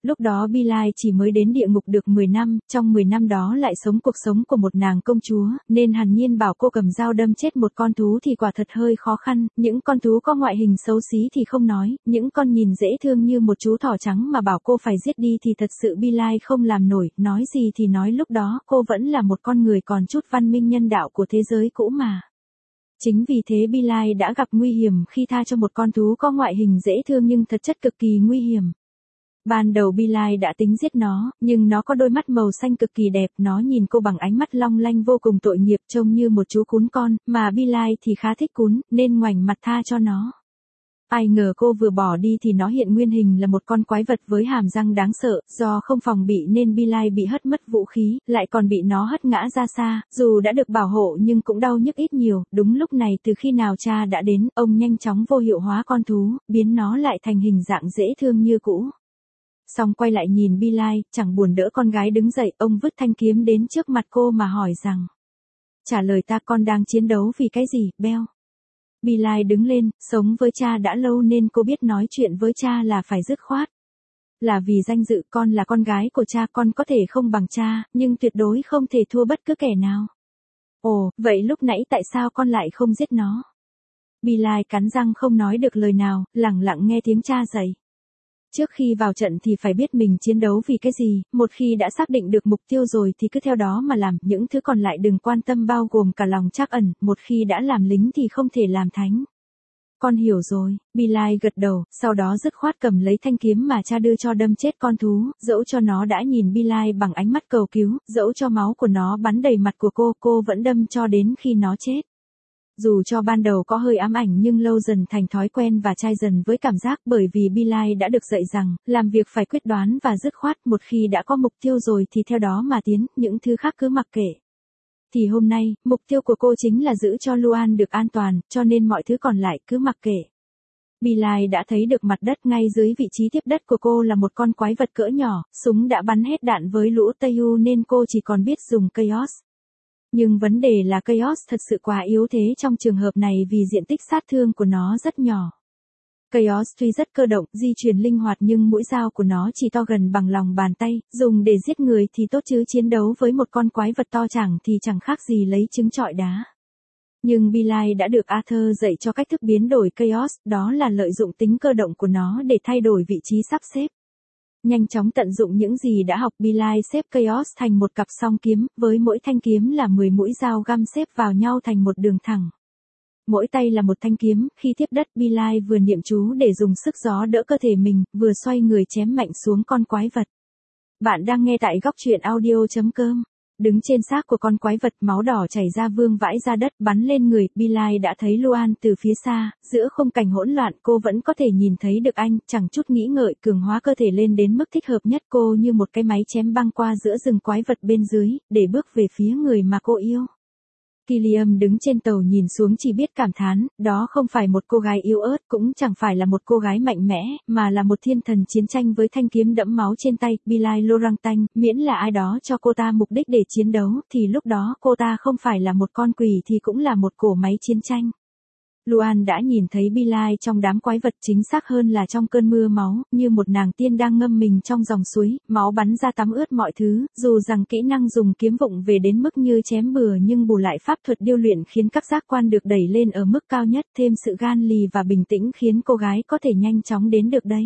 Lúc đó Bilal chỉ mới đến địa ngục được 10 năm, trong 10 năm đó lại sống cuộc sống của một nàng công chúa, nên hàn nhiên bảo cô cầm dao đâm chết một con thú thì quả thật hơi khó khăn, những con thú có ngoại hình xấu xí thì không nói, những con nhìn dễ thương như một chú thỏ trắng mà bảo cô phải giết đi thì thật sự Bilal không làm nổi, nói gì thì nói lúc đó cô vẫn là một con người còn chút văn minh nhân đạo của thế giới cũ mà. Chính vì thế Bilal đã gặp nguy hiểm khi tha cho một con thú có ngoại hình dễ thương nhưng thật chất cực kỳ nguy hiểm. Ban đầu Bilal đã tính giết nó, nhưng nó có đôi mắt màu xanh cực kỳ đẹp, nó nhìn cô bằng ánh mắt long lanh vô cùng tội nghiệp trông như một chú cún con, mà Bilal thì khá thích cún, nên ngoảnh mặt tha cho nó. Ai ngờ cô vừa bỏ đi thì nó hiện nguyên hình là một con quái vật với hàm răng đáng sợ, do không phòng bị nên Bilal bị hất mất vũ khí, lại còn bị nó hất ngã ra xa, dù đã được bảo hộ nhưng cũng đau nhức ít nhiều, đúng lúc này từ khi nào cha đã đến, ông nhanh chóng vô hiệu hóa con thú, biến nó lại thành hình dạng dễ thương như cũ. Xong quay lại nhìn Bilal, chẳng buồn đỡ con gái đứng dậy, ông vứt thanh kiếm đến trước mặt cô mà hỏi rằng. Trả lời ta, con đang chiến đấu vì cái gì, Beo? Bilal đứng lên, sống với cha đã lâu nên cô biết nói chuyện với cha là phải dứt khoát. Là vì danh dự, con là con gái của cha, con có thể không bằng cha, nhưng tuyệt đối không thể thua bất cứ kẻ nào. Ồ, vậy lúc nãy tại sao con lại không giết nó? Bilal cắn răng không nói được lời nào, lẳng lặng nghe tiếng cha dạy. Trước khi vào trận thì phải biết mình chiến đấu vì cái gì, một khi đã xác định được mục tiêu rồi thì cứ theo đó mà làm, những thứ còn lại đừng quan tâm bao gồm cả lòng trắc ẩn, một khi đã làm lính thì không thể làm thánh. Con hiểu rồi, Bilal gật đầu, sau đó dứt khoát cầm lấy thanh kiếm mà cha đưa cho đâm chết con thú, dẫu cho nó đã nhìn Bilal bằng ánh mắt cầu cứu, dẫu cho máu của nó bắn đầy mặt của cô vẫn đâm cho đến khi nó chết. Dù cho ban đầu có hơi ám ảnh nhưng lâu dần thành thói quen và chai dần với cảm giác bởi vì Bilal đã được dạy rằng, làm việc phải quyết đoán và dứt khoát, một khi đã có mục tiêu rồi thì theo đó mà tiến, những thứ khác cứ mặc kệ. Thì hôm nay, mục tiêu của cô chính là giữ cho Luan được an toàn, cho nên mọi thứ còn lại cứ mặc kệ. Bilal đã thấy được mặt đất ngay dưới vị trí tiếp đất của cô là một con quái vật cỡ nhỏ, súng đã bắn hết đạn với lũ Tây nên cô chỉ còn biết dùng Chaos. Nhưng vấn đề là Chaos thật sự quá yếu thế trong trường hợp này vì diện tích sát thương của nó rất nhỏ. Chaos tuy rất cơ động, di chuyển linh hoạt nhưng mũi dao của nó chỉ to gần bằng lòng bàn tay, dùng để giết người thì tốt chứ chiến đấu với một con quái vật to chẳng thì chẳng khác gì lấy trứng trọi đá. Nhưng Bilal đã được Arthur dạy cho cách thức biến đổi Chaos, đó là lợi dụng tính cơ động của nó để thay đổi vị trí sắp xếp. Nhanh chóng tận dụng những gì đã học, Bilal xếp Chaos thành một cặp song kiếm, với mỗi thanh kiếm là 10 mũi dao găm xếp vào nhau thành một đường thẳng. Mỗi tay là một thanh kiếm, khi tiếp đất Bilal vừa niệm chú để dùng sức gió đỡ cơ thể mình, vừa xoay người chém mạnh xuống con quái vật. Bạn đang nghe tại góc truyện audio.com. Đứng trên xác của con quái vật, máu đỏ chảy ra vương vãi ra đất bắn lên người, Bilal đã thấy Luan từ phía xa, giữa khung cảnh hỗn loạn cô vẫn có thể nhìn thấy được anh, chẳng chút nghĩ ngợi cường hóa cơ thể lên đến mức thích hợp nhất, cô như một cái máy chém băng qua giữa rừng quái vật bên dưới, để bước về phía người mà cô yêu. Killiam đứng trên tàu nhìn xuống chỉ biết cảm thán, đó không phải một cô gái yếu ớt, cũng chẳng phải là một cô gái mạnh mẽ, mà là một thiên thần chiến tranh với thanh kiếm đẫm máu trên tay, Bilal Lorantanh, miễn là ai đó cho cô ta mục đích để chiến đấu, thì lúc đó cô ta không phải là một con quỷ thì cũng là một cỗ máy chiến tranh. Luan đã nhìn thấy Bilal trong đám quái vật, chính xác hơn là trong cơn mưa máu, như một nàng tiên đang ngâm mình trong dòng suối, máu bắn ra tắm ướt mọi thứ, dù rằng kỹ năng dùng kiếm vụng về đến mức như chém bừa nhưng bù lại pháp thuật điêu luyện khiến các giác quan được đẩy lên ở mức cao nhất, thêm sự gan lì và bình tĩnh khiến cô gái có thể nhanh chóng đến được đây.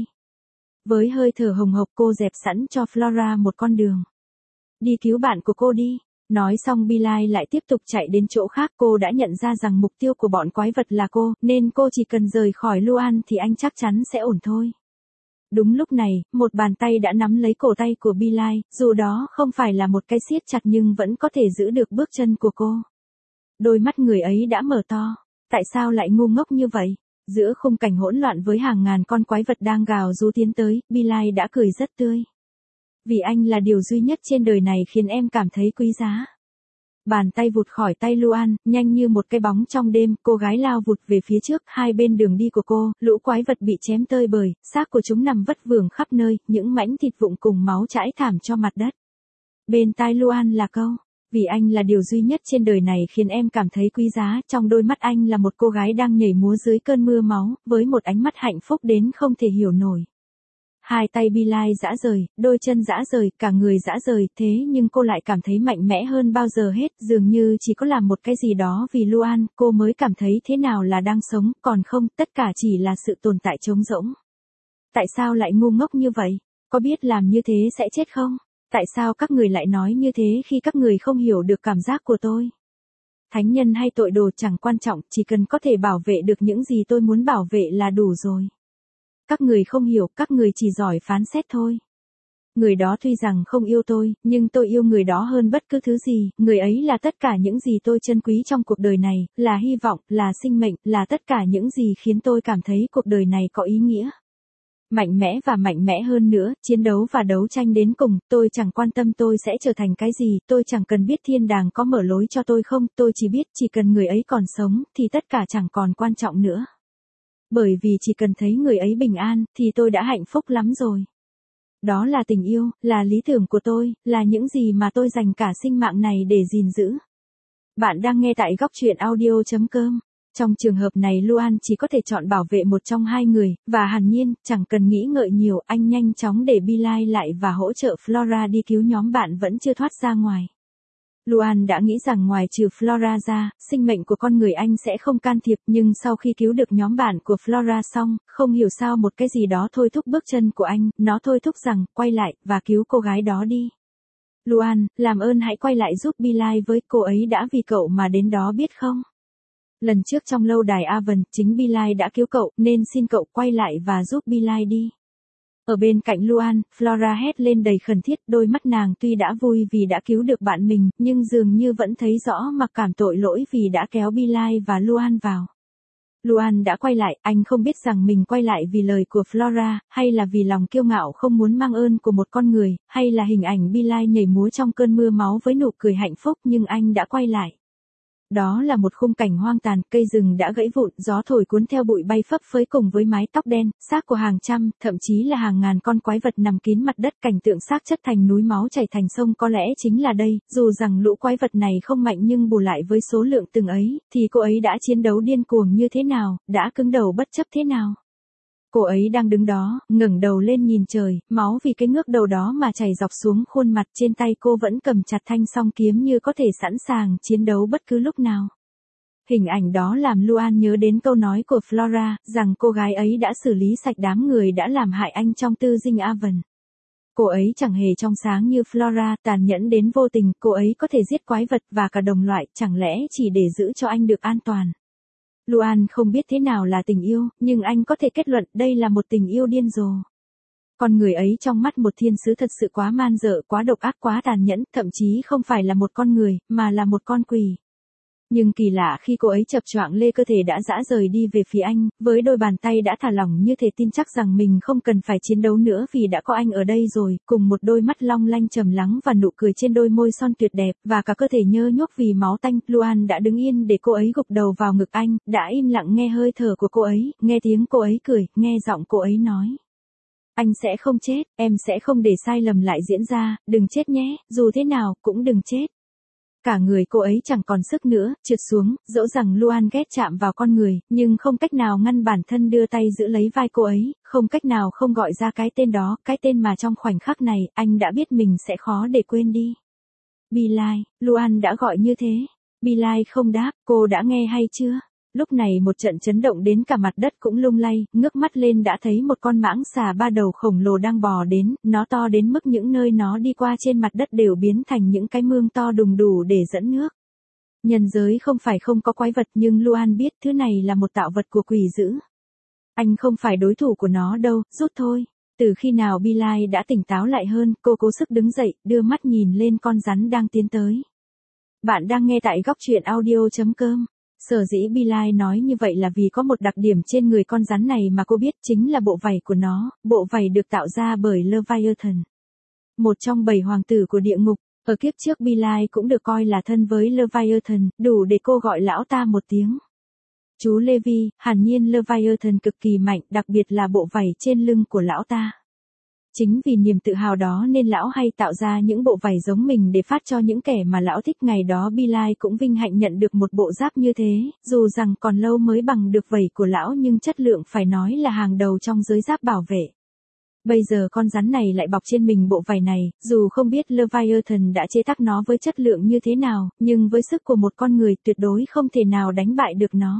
Với hơi thở hồng hộc cô dẹp sẵn cho Flora một con đường. Đi cứu bạn của cô đi. Nói xong Bilal lại tiếp tục chạy đến chỗ khác, cô đã nhận ra rằng mục tiêu của bọn quái vật là cô, nên cô chỉ cần rời khỏi Luan thì anh chắc chắn sẽ ổn thôi. Đúng lúc này, một bàn tay đã nắm lấy cổ tay của Bilal, dù đó không phải là một cái siết chặt nhưng vẫn có thể giữ được bước chân của cô. Đôi mắt người ấy đã mở to. Tại sao lại ngu ngốc như vậy? Giữa khung cảnh hỗn loạn với hàng ngàn con quái vật đang gào rú tiến tới, Bilal đã cười rất tươi. Vì anh là điều duy nhất trên đời này khiến em cảm thấy quý giá. Bàn tay vụt khỏi tay Luan, nhanh như một cái bóng trong đêm, cô gái lao vụt về phía trước, hai bên đường đi của cô, lũ quái vật bị chém tơi bời, xác của chúng nằm vất vưởng khắp nơi, những mảnh thịt vụn cùng máu chãi thảm cho mặt đất. Bên tai Luan là câu, vì anh là điều duy nhất trên đời này khiến em cảm thấy quý giá, trong đôi mắt anh là một cô gái đang nhảy múa dưới cơn mưa máu, với một ánh mắt hạnh phúc đến không thể hiểu nổi. Hai tay Billie rã rời, đôi chân rã rời, cả người rã rời, thế nhưng cô lại cảm thấy mạnh mẽ hơn bao giờ hết, dường như chỉ có làm một cái gì đó vì Luan, cô mới cảm thấy thế nào là đang sống, còn không, tất cả chỉ là sự tồn tại trống rỗng. Tại sao lại ngu ngốc như vậy? Có biết làm như thế sẽ chết không? Tại sao các người lại nói như thế khi các người không hiểu được cảm giác của tôi? Thánh nhân hay tội đồ chẳng quan trọng, chỉ cần có thể bảo vệ được những gì tôi muốn bảo vệ là đủ rồi. Các người không hiểu, các người chỉ giỏi phán xét thôi. Người đó tuy rằng không yêu tôi, nhưng tôi yêu người đó hơn bất cứ thứ gì, người ấy là tất cả những gì tôi trân quý trong cuộc đời này, là hy vọng, là sinh mệnh, là tất cả những gì khiến tôi cảm thấy cuộc đời này có ý nghĩa. Mạnh mẽ và mạnh mẽ hơn nữa, chiến đấu và đấu tranh đến cùng, tôi chẳng quan tâm tôi sẽ trở thành cái gì, tôi chẳng cần biết thiên đàng có mở lối cho tôi không, tôi chỉ biết chỉ cần người ấy còn sống, thì tất cả chẳng còn quan trọng nữa. Bởi vì chỉ cần thấy người ấy bình an, thì tôi đã hạnh phúc lắm rồi. Đó là tình yêu, là lý tưởng của tôi, là những gì mà tôi dành cả sinh mạng này để gìn giữ. Bạn đang nghe tại góc truyện audio.com. Trong trường hợp này Luan chỉ có thể chọn bảo vệ một trong hai người, và hẳn nhiên, chẳng cần nghĩ ngợi nhiều, anh nhanh chóng để Billie lại và hỗ trợ Flora đi cứu nhóm bạn vẫn chưa thoát ra ngoài. Luan đã nghĩ rằng ngoài trừ Flora ra, sinh mệnh của con người anh sẽ không can thiệp, nhưng sau khi cứu được nhóm bạn của Flora xong, không hiểu sao một cái gì đó thôi thúc bước chân của anh, nó thôi thúc rằng, quay lại, và cứu cô gái đó đi. Luan, làm ơn hãy quay lại giúp Billie với, cô ấy đã vì cậu mà đến đó biết không? Lần trước trong lâu đài Avon, chính Billie đã cứu cậu, nên xin cậu quay lại và giúp Billie đi. Ở bên cạnh Luan, Flora hét lên đầy khẩn thiết, đôi mắt nàng tuy đã vui vì đã cứu được bạn mình, nhưng dường như vẫn thấy rõ mặc cảm tội lỗi vì đã kéo Billie và Luan vào. Luan đã quay lại, anh không biết rằng mình quay lại vì lời của Flora, hay là vì lòng kiêu ngạo không muốn mang ơn của một con người, hay là hình ảnh Billie nhảy múa trong cơn mưa máu với nụ cười hạnh phúc, nhưng anh đã quay lại. Đó là một khung cảnh hoang tàn, cây rừng đã gãy vụn, gió thổi cuốn theo bụi bay phấp phới cùng với mái tóc đen, xác của hàng trăm, thậm chí là hàng ngàn con quái vật nằm kín mặt đất, cảnh tượng xác chất thành núi, máu chảy thành sông có lẽ chính là đây, dù rằng lũ quái vật này không mạnh nhưng bù lại với số lượng từng ấy, thì cô ấy đã chiến đấu điên cuồng như thế nào, đã cứng đầu bất chấp thế nào. Cô ấy đang đứng đó, ngẩng đầu lên nhìn trời, máu vì cái ngước đầu đó mà chảy dọc xuống khuôn mặt, trên tay cô vẫn cầm chặt thanh song kiếm như có thể sẵn sàng chiến đấu bất cứ lúc nào. Hình ảnh đó làm Luan nhớ đến câu nói của Flora, rằng cô gái ấy đã xử lý sạch đám người đã làm hại anh trong tư dinh Avon. Cô ấy chẳng hề trong sáng như Flora, tàn nhẫn đến vô tình, cô ấy có thể giết quái vật và cả đồng loại, chẳng lẽ chỉ để giữ cho anh được an toàn. Luan không biết thế nào là tình yêu, nhưng anh có thể kết luận đây là một tình yêu điên rồ. Con người ấy trong mắt một thiên sứ thật sự quá man dợ, quá độc ác, quá tàn nhẫn, thậm chí không phải là một con người, mà là một con quỷ. Nhưng kỳ lạ khi cô ấy chập choạng lê cơ thể đã dã rời đi về phía anh, với đôi bàn tay đã thả lỏng như thể tin chắc rằng mình không cần phải chiến đấu nữa vì đã có anh ở đây rồi, cùng một đôi mắt long lanh trầm lắng và nụ cười trên đôi môi son tuyệt đẹp, và cả cơ thể nhơ nhuốc vì máu tanh, Luan đã đứng yên để cô ấy gục đầu vào ngực anh, đã im lặng nghe hơi thở của cô ấy, nghe tiếng cô ấy cười, nghe giọng cô ấy nói. Anh sẽ không chết, em sẽ không để sai lầm lại diễn ra, đừng chết nhé, dù thế nào, cũng đừng chết. Cả người cô ấy chẳng còn sức nữa, trượt xuống, dẫu rằng Luan ghét chạm vào con người, nhưng không cách nào ngăn bản thân đưa tay giữ lấy vai cô ấy, không cách nào không gọi ra cái tên đó, cái tên mà trong khoảnh khắc này, anh đã biết mình sẽ khó để quên đi. Billie, Luan đã gọi như thế. Billie không đáp, cô đã nghe hay chưa? Lúc này một trận chấn động đến cả mặt đất cũng lung lay, ngước mắt lên đã thấy một con mãng xà ba đầu khổng lồ đang bò đến, nó to đến mức những nơi nó đi qua trên mặt đất đều biến thành những cái mương to đùng đủ để dẫn nước. Nhân giới không phải không có quái vật nhưng Luan biết thứ này là một tạo vật của quỷ dữ. Anh không phải đối thủ của nó đâu, rút thôi. Từ khi nào Billie đã tỉnh táo lại hơn, cô cố sức đứng dậy, đưa mắt nhìn lên con rắn đang tiến tới. Bạn đang nghe tại góc truyện audio.com. Sở dĩ Billie nói như vậy là vì có một đặc điểm trên người con rắn này mà cô biết, chính là bộ vảy của nó, bộ vảy được tạo ra bởi Leviathan. Một trong 7 hoàng tử của địa ngục, ở kiếp trước Billie cũng được coi là thân với Leviathan, đủ để cô gọi lão ta một tiếng. Chú Levi, hẳn nhiên Leviathan cực kỳ mạnh, đặc biệt là bộ vảy trên lưng của lão ta. Chính vì niềm tự hào đó nên lão hay tạo ra những bộ vảy giống mình để phát cho những kẻ mà lão thích. Ngày đó Billie cũng vinh hạnh nhận được một bộ giáp như thế, dù rằng còn lâu mới bằng được vảy của lão nhưng chất lượng phải nói là hàng đầu trong giới giáp bảo vệ. Bây giờ con rắn này lại bọc trên mình bộ vải này, dù không biết Leviathan đã chế tác nó với chất lượng như thế nào, nhưng với sức của một con người tuyệt đối không thể nào đánh bại được nó.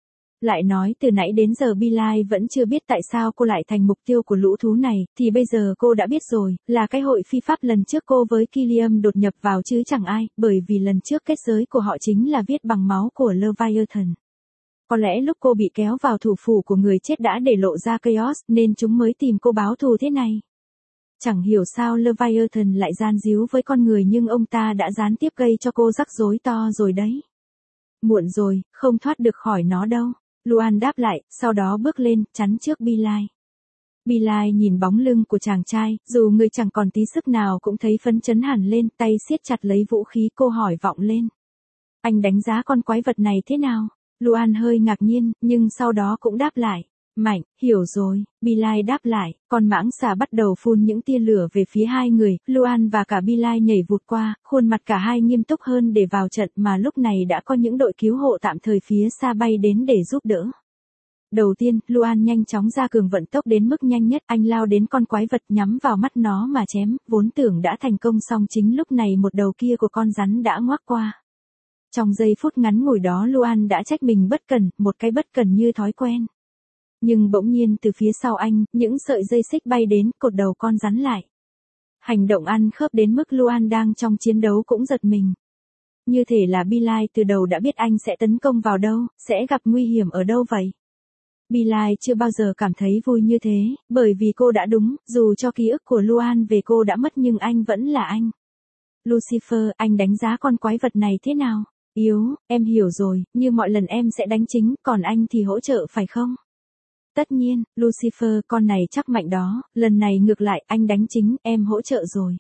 Lại nói từ nãy đến giờ Bilal vẫn chưa biết tại sao cô lại thành mục tiêu của lũ thú này, thì bây giờ cô đã biết rồi, là cái hội phi pháp lần trước cô với Killiam đột nhập vào chứ chẳng ai, bởi vì lần trước kết giới của họ chính là viết bằng máu của Leviathan. Có lẽ lúc cô bị kéo vào thủ phủ của người chết đã để lộ ra Chaos, nên chúng mới tìm cô báo thù thế này. Chẳng hiểu sao Leviathan lại gian díu với con người nhưng ông ta đã gián tiếp gây cho cô rắc rối to rồi đấy. Muộn rồi, không thoát được khỏi nó đâu. Luan đáp lại, sau đó bước lên, chắn trước Bilal. Bilal nhìn bóng lưng của chàng trai, dù người chẳng còn tí sức nào cũng thấy phấn chấn hẳn lên, tay siết chặt lấy vũ khí, cô hỏi vọng lên. Anh đánh giá con quái vật này thế nào? Luan hơi ngạc nhiên, nhưng sau đó cũng đáp lại. Mạnh, hiểu rồi, Bilal đáp lại, con mãng xà bắt đầu phun những tia lửa về phía hai người, Luan và cả Bilal nhảy vụt qua, khuôn mặt cả hai nghiêm túc hơn để vào trận mà lúc này đã có những đội cứu hộ tạm thời phía xa bay đến để giúp đỡ. Đầu tiên, Luan nhanh chóng ra cường vận tốc đến mức nhanh nhất, anh lao đến con quái vật nhắm vào mắt nó mà chém, vốn tưởng đã thành công xong chính lúc này một đầu kia của con rắn đã ngoác qua. Trong giây phút ngắn ngủi đó Luan đã trách mình bất cẩn, một cái bất cẩn như thói quen. Nhưng bỗng nhiên từ phía sau anh, những sợi dây xích bay đến, cột đầu con rắn lại. Hành động ăn khớp đến mức Luan đang trong chiến đấu cũng giật mình. Như thể là Bilal từ đầu đã biết anh sẽ tấn công vào đâu, sẽ gặp nguy hiểm ở đâu vậy. Bilal chưa bao giờ cảm thấy vui như thế, bởi vì cô đã đúng, dù cho ký ức của Luan về cô đã mất nhưng anh vẫn là anh. Lucifer, anh đánh giá con quái vật này thế nào? Yếu, em hiểu rồi, như mọi lần em sẽ đánh chính, còn anh thì hỗ trợ phải không? Tất nhiên, Lucifer, con này chắc mạnh đó, lần này ngược lại, anh đánh chính, em hỗ trợ rồi.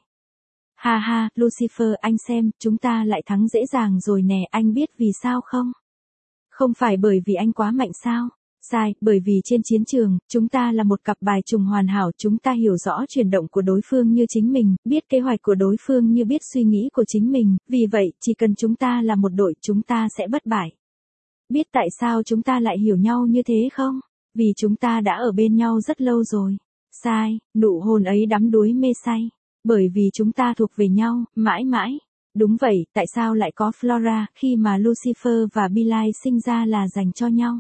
Ha ha, Lucifer, anh xem, chúng ta lại thắng dễ dàng rồi nè, anh biết vì sao không? Không phải bởi vì anh quá mạnh sao? Sai, bởi vì trên chiến trường, chúng ta là một cặp bài trùng hoàn hảo, chúng ta hiểu rõ chuyển động của đối phương như chính mình, biết kế hoạch của đối phương như biết suy nghĩ của chính mình, vì vậy, chỉ cần chúng ta là một đội, chúng ta sẽ bất bại. Biết tại sao chúng ta lại hiểu nhau như thế không? Vì chúng ta đã ở bên nhau rất lâu rồi. Sai, nụ hôn ấy đắm đuối mê say. Bởi vì chúng ta thuộc về nhau, mãi mãi. Đúng vậy, tại sao lại có Flora, khi mà Lucifer và Bilal sinh ra là dành cho nhau?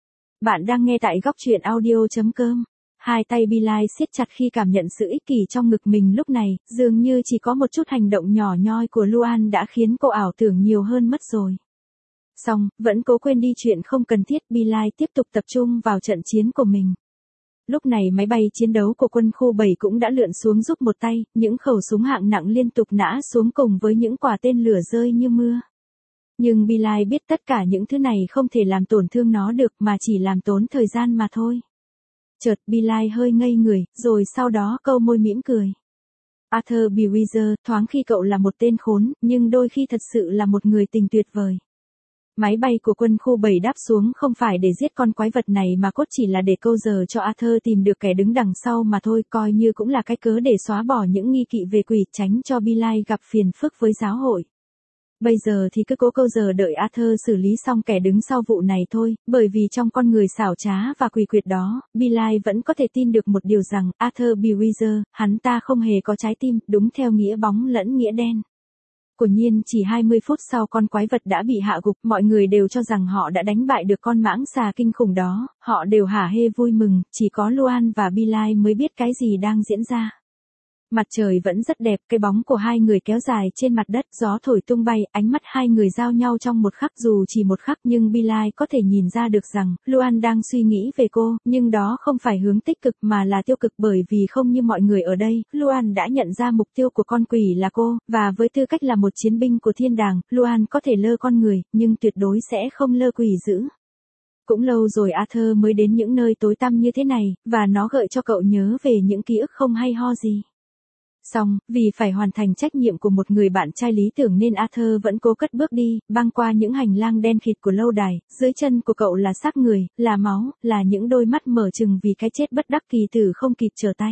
Bạn đang nghe tại góc truyện audio.com. Hai tay Bilal siết chặt khi cảm nhận sự ích kỷ trong ngực mình lúc này, dường như chỉ có một chút hành động nhỏ nhoi của Luan đã khiến cô ảo tưởng nhiều hơn mất rồi. Xong, vẫn cố quên đi chuyện không cần thiết, Bilal tiếp tục tập trung vào trận chiến của mình. Lúc này máy bay chiến đấu của quân khu 7 cũng đã lượn xuống giúp một tay, những khẩu súng hạng nặng liên tục nã xuống cùng với những quả tên lửa rơi như mưa. Nhưng Bilal biết tất cả những thứ này không thể làm tổn thương nó được mà chỉ làm tốn thời gian mà thôi. Chợt Bilal hơi ngây người, rồi sau đó câu môi mỉm cười. Arthur Bewitzer, thoáng khi cậu là một tên khốn, nhưng đôi khi thật sự là một người tình tuyệt vời. Máy bay của quân khu 7 đáp xuống không phải để giết con quái vật này mà cốt chỉ là để câu giờ cho Arthur tìm được kẻ đứng đằng sau mà thôi, coi như cũng là cái cớ để xóa bỏ những nghi kỵ về quỷ, tránh cho Bilal gặp phiền phức với giáo hội. Bây giờ thì cứ cố câu giờ đợi Arthur xử lý xong kẻ đứng sau vụ này thôi, bởi vì trong con người xảo trá và quỷ quyệt đó, Bilal vẫn có thể tin được một điều rằng, Arthur Bewitzer, hắn ta không hề có trái tim, đúng theo nghĩa bóng lẫn nghĩa đen. Quả nhiên chỉ 20 phút sau con quái vật đã bị hạ gục, mọi người đều cho rằng họ đã đánh bại được con mãng xà kinh khủng đó, họ đều hả hê vui mừng, chỉ có Luan và Bilal mới biết cái gì đang diễn ra. Mặt trời vẫn rất đẹp, cái bóng của hai người kéo dài trên mặt đất, gió thổi tung bay, ánh mắt hai người giao nhau trong một khắc, dù chỉ một khắc nhưng Bilal có thể nhìn ra được rằng, Luan đang suy nghĩ về cô, nhưng đó không phải hướng tích cực mà là tiêu cực, bởi vì không như mọi người ở đây, Luan đã nhận ra mục tiêu của con quỷ là cô, và với tư cách là một chiến binh của thiên đàng, Luan có thể lơ con người, nhưng tuyệt đối sẽ không lơ quỷ dữ. Cũng lâu rồi Arthur mới đến những nơi tối tăm như thế này, và nó gợi cho cậu nhớ về những ký ức không hay ho gì. Xong, vì phải hoàn thành trách nhiệm của một người bạn trai lý tưởng nên Arthur vẫn cố cất bước đi, băng qua những hành lang đen kịt của lâu đài, dưới chân của cậu là xác người, là máu, là những đôi mắt mở trừng vì cái chết bất đắc kỳ tử không kịp trở tay.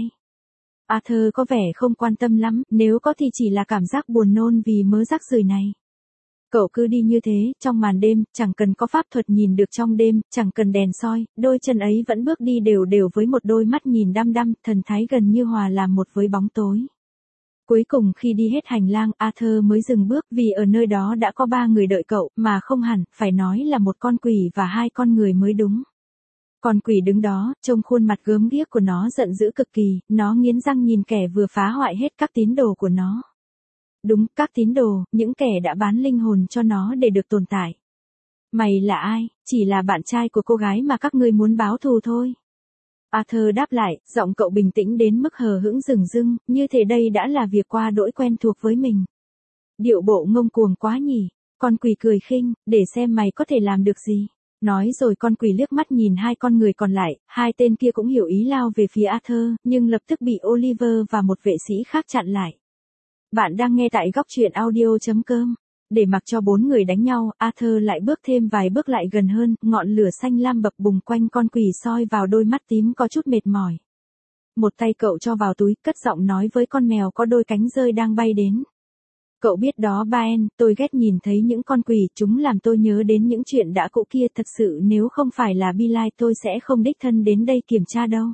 Arthur có vẻ không quan tâm lắm, nếu có thì chỉ là cảm giác buồn nôn vì mớ rác rưởi này. Cậu cứ đi như thế, trong màn đêm, chẳng cần có pháp thuật nhìn được trong đêm, chẳng cần đèn soi, đôi chân ấy vẫn bước đi đều đều với một đôi mắt nhìn đăm đăm, thần thái gần như hòa làm một với bóng tối. Cuối cùng khi đi hết hành lang, Arthur mới dừng bước vì ở nơi đó đã có 3 người đợi cậu, mà không hẳn, phải nói là một con quỷ và 2 con người mới đúng. Con quỷ đứng đó, trông khuôn mặt gớm ghiếc của nó giận dữ cực kỳ, nó nghiến răng nhìn kẻ vừa phá hoại hết các tín đồ của nó. Đúng, các tín đồ, những kẻ đã bán linh hồn cho nó để được tồn tại. Mày là ai? Chỉ là bạn trai của cô gái mà các ngươi muốn báo thù thôi. Arthur đáp lại, giọng cậu bình tĩnh đến mức hờ hững dửng dưng, như thể đây đã là việc qua đỗi quen thuộc với mình. Điệu bộ ngông cuồng quá nhỉ? Con quỷ cười khinh, để xem mày có thể làm được gì. Nói rồi con quỷ liếc mắt nhìn 2 con người còn lại, 2 tên kia cũng hiểu ý lao về phía Arthur, nhưng lập tức bị Oliver và một vệ sĩ khác chặn lại. Bạn đang nghe tại góc truyện audio.com. Để mặc cho 4 người đánh nhau, Arthur lại bước thêm vài bước lại gần hơn, ngọn lửa xanh lam bập bùng quanh con quỷ soi vào đôi mắt tím có chút mệt mỏi. Một tay cậu cho vào túi, cất giọng nói với con mèo có đôi cánh rơi đang bay đến. Cậu biết đó Baen, tôi ghét nhìn thấy những con quỷ, chúng làm tôi nhớ đến những chuyện đã cũ kia, thật sự nếu không phải là Billy tôi sẽ không đích thân đến đây kiểm tra đâu.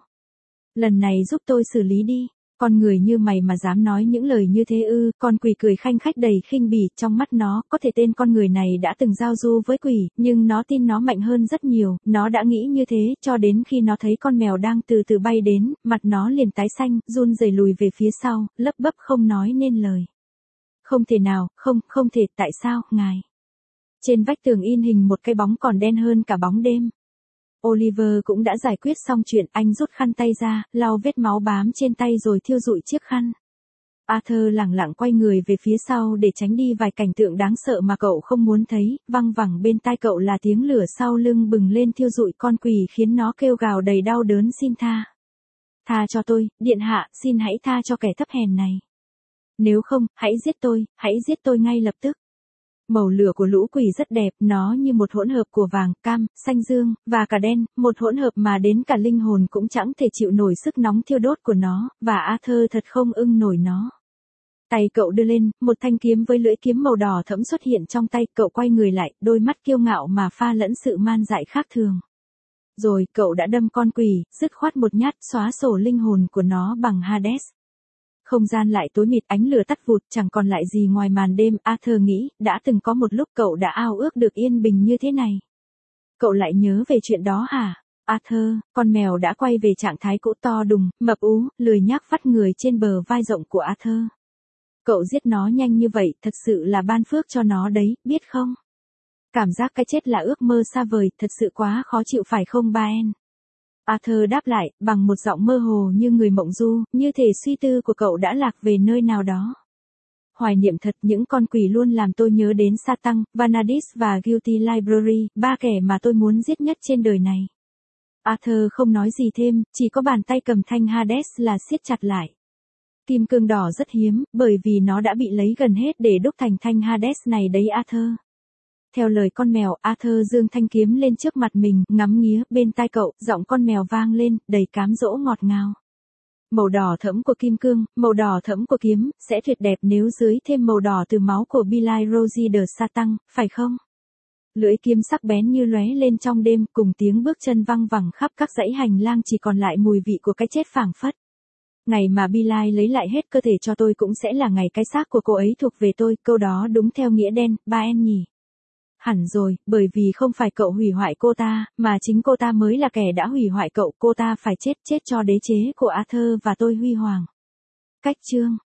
Lần này giúp tôi xử lý đi. Con người như mày mà dám nói những lời như thế ư? Con quỷ cười khanh khách đầy khinh bỉ, trong mắt nó, có thể tên con người này đã từng giao du với quỷ, nhưng nó tin nó mạnh hơn rất nhiều, nó đã nghĩ như thế, cho đến khi nó thấy con mèo đang từ từ bay đến, mặt nó liền tái xanh, run rẩy lùi về phía sau, lấp bấp không nói nên lời. Không thể nào, không thể, tại sao, ngài? Trên vách tường in hình một cái bóng còn đen hơn cả bóng đêm. Oliver cũng đã giải quyết xong chuyện, anh rút khăn tay ra, lau vết máu bám trên tay rồi thiêu rụi chiếc khăn. Arthur lẳng lặng quay người về phía sau để tránh đi vài cảnh tượng đáng sợ mà cậu không muốn thấy, văng vẳng bên tai cậu là tiếng lửa sau lưng bừng lên thiêu rụi con quỷ khiến nó kêu gào đầy đau đớn xin tha. Tha cho tôi, điện hạ, xin hãy tha cho kẻ thấp hèn này. Nếu không, hãy giết tôi ngay lập tức. Màu lửa của lũ quỷ rất đẹp, nó như một hỗn hợp của vàng, cam, xanh dương, và cả đen, một hỗn hợp mà đến cả linh hồn cũng chẳng thể chịu nổi sức nóng thiêu đốt của nó, và Arthur thật không ưng nổi nó. Tay cậu đưa lên, một thanh kiếm với lưỡi kiếm màu đỏ thẫm xuất hiện trong tay, cậu quay người lại, đôi mắt kiêu ngạo mà pha lẫn sự man dại khác thường. Rồi, cậu đã đâm con quỷ, dứt khoát một nhát, xóa sổ linh hồn của nó bằng Hades. Không gian lại tối mịt, ánh lửa tắt vụt, chẳng còn lại gì ngoài màn đêm. Arthur nghĩ, đã từng có một lúc cậu đã ao ước được yên bình như thế này. Cậu lại nhớ về chuyện đó hả? Arthur, con mèo đã quay về trạng thái cũ to đùng, mập ú, lười nhác vắt người trên bờ vai rộng của Arthur. Cậu giết nó nhanh như vậy, thật sự là ban phước cho nó đấy, biết không? Cảm giác cái chết là ước mơ xa vời, thật sự quá khó chịu phải không Baen? Arthur đáp lại, bằng một giọng mơ hồ như người mộng du, như thể suy tư của cậu đã lạc về nơi nào đó. Hoài niệm thật, những con quỷ luôn làm tôi nhớ đến Satan, Vanadis và Guilty Library, 3 kẻ mà tôi muốn giết nhất trên đời này. Arthur không nói gì thêm, chỉ có bàn tay cầm thanh Hades là siết chặt lại. Kim cương đỏ rất hiếm, bởi vì nó đã bị lấy gần hết để đúc thành thanh Hades này đấy Arthur. Theo lời con mèo, Arthur giương thanh kiếm lên trước mặt mình, ngắm nghía, bên tai cậu, giọng con mèo vang lên, đầy cám dỗ ngọt ngào. Màu đỏ thẫm của kim cương, màu đỏ thẫm của kiếm, sẽ tuyệt đẹp nếu dưới thêm màu đỏ từ máu của Billy Rosie de Satan, phải không? Lưỡi kiếm sắc bén như lóe lên trong đêm, cùng tiếng bước chân văng vẳng khắp các dãy hành lang chỉ còn lại mùi vị của cái chết phảng phất. Ngày mà Billy lấy lại hết cơ thể cho tôi cũng sẽ là ngày cái xác của cô ấy thuộc về tôi, câu đó đúng theo nghĩa đen, Baen nhỉ? Hẳn rồi, bởi vì không phải cậu hủy hoại cô ta, mà chính cô ta mới là kẻ đã hủy hoại cậu, cô ta phải chết cho đế chế của Arthur và tôi huy hoàng. Cách chương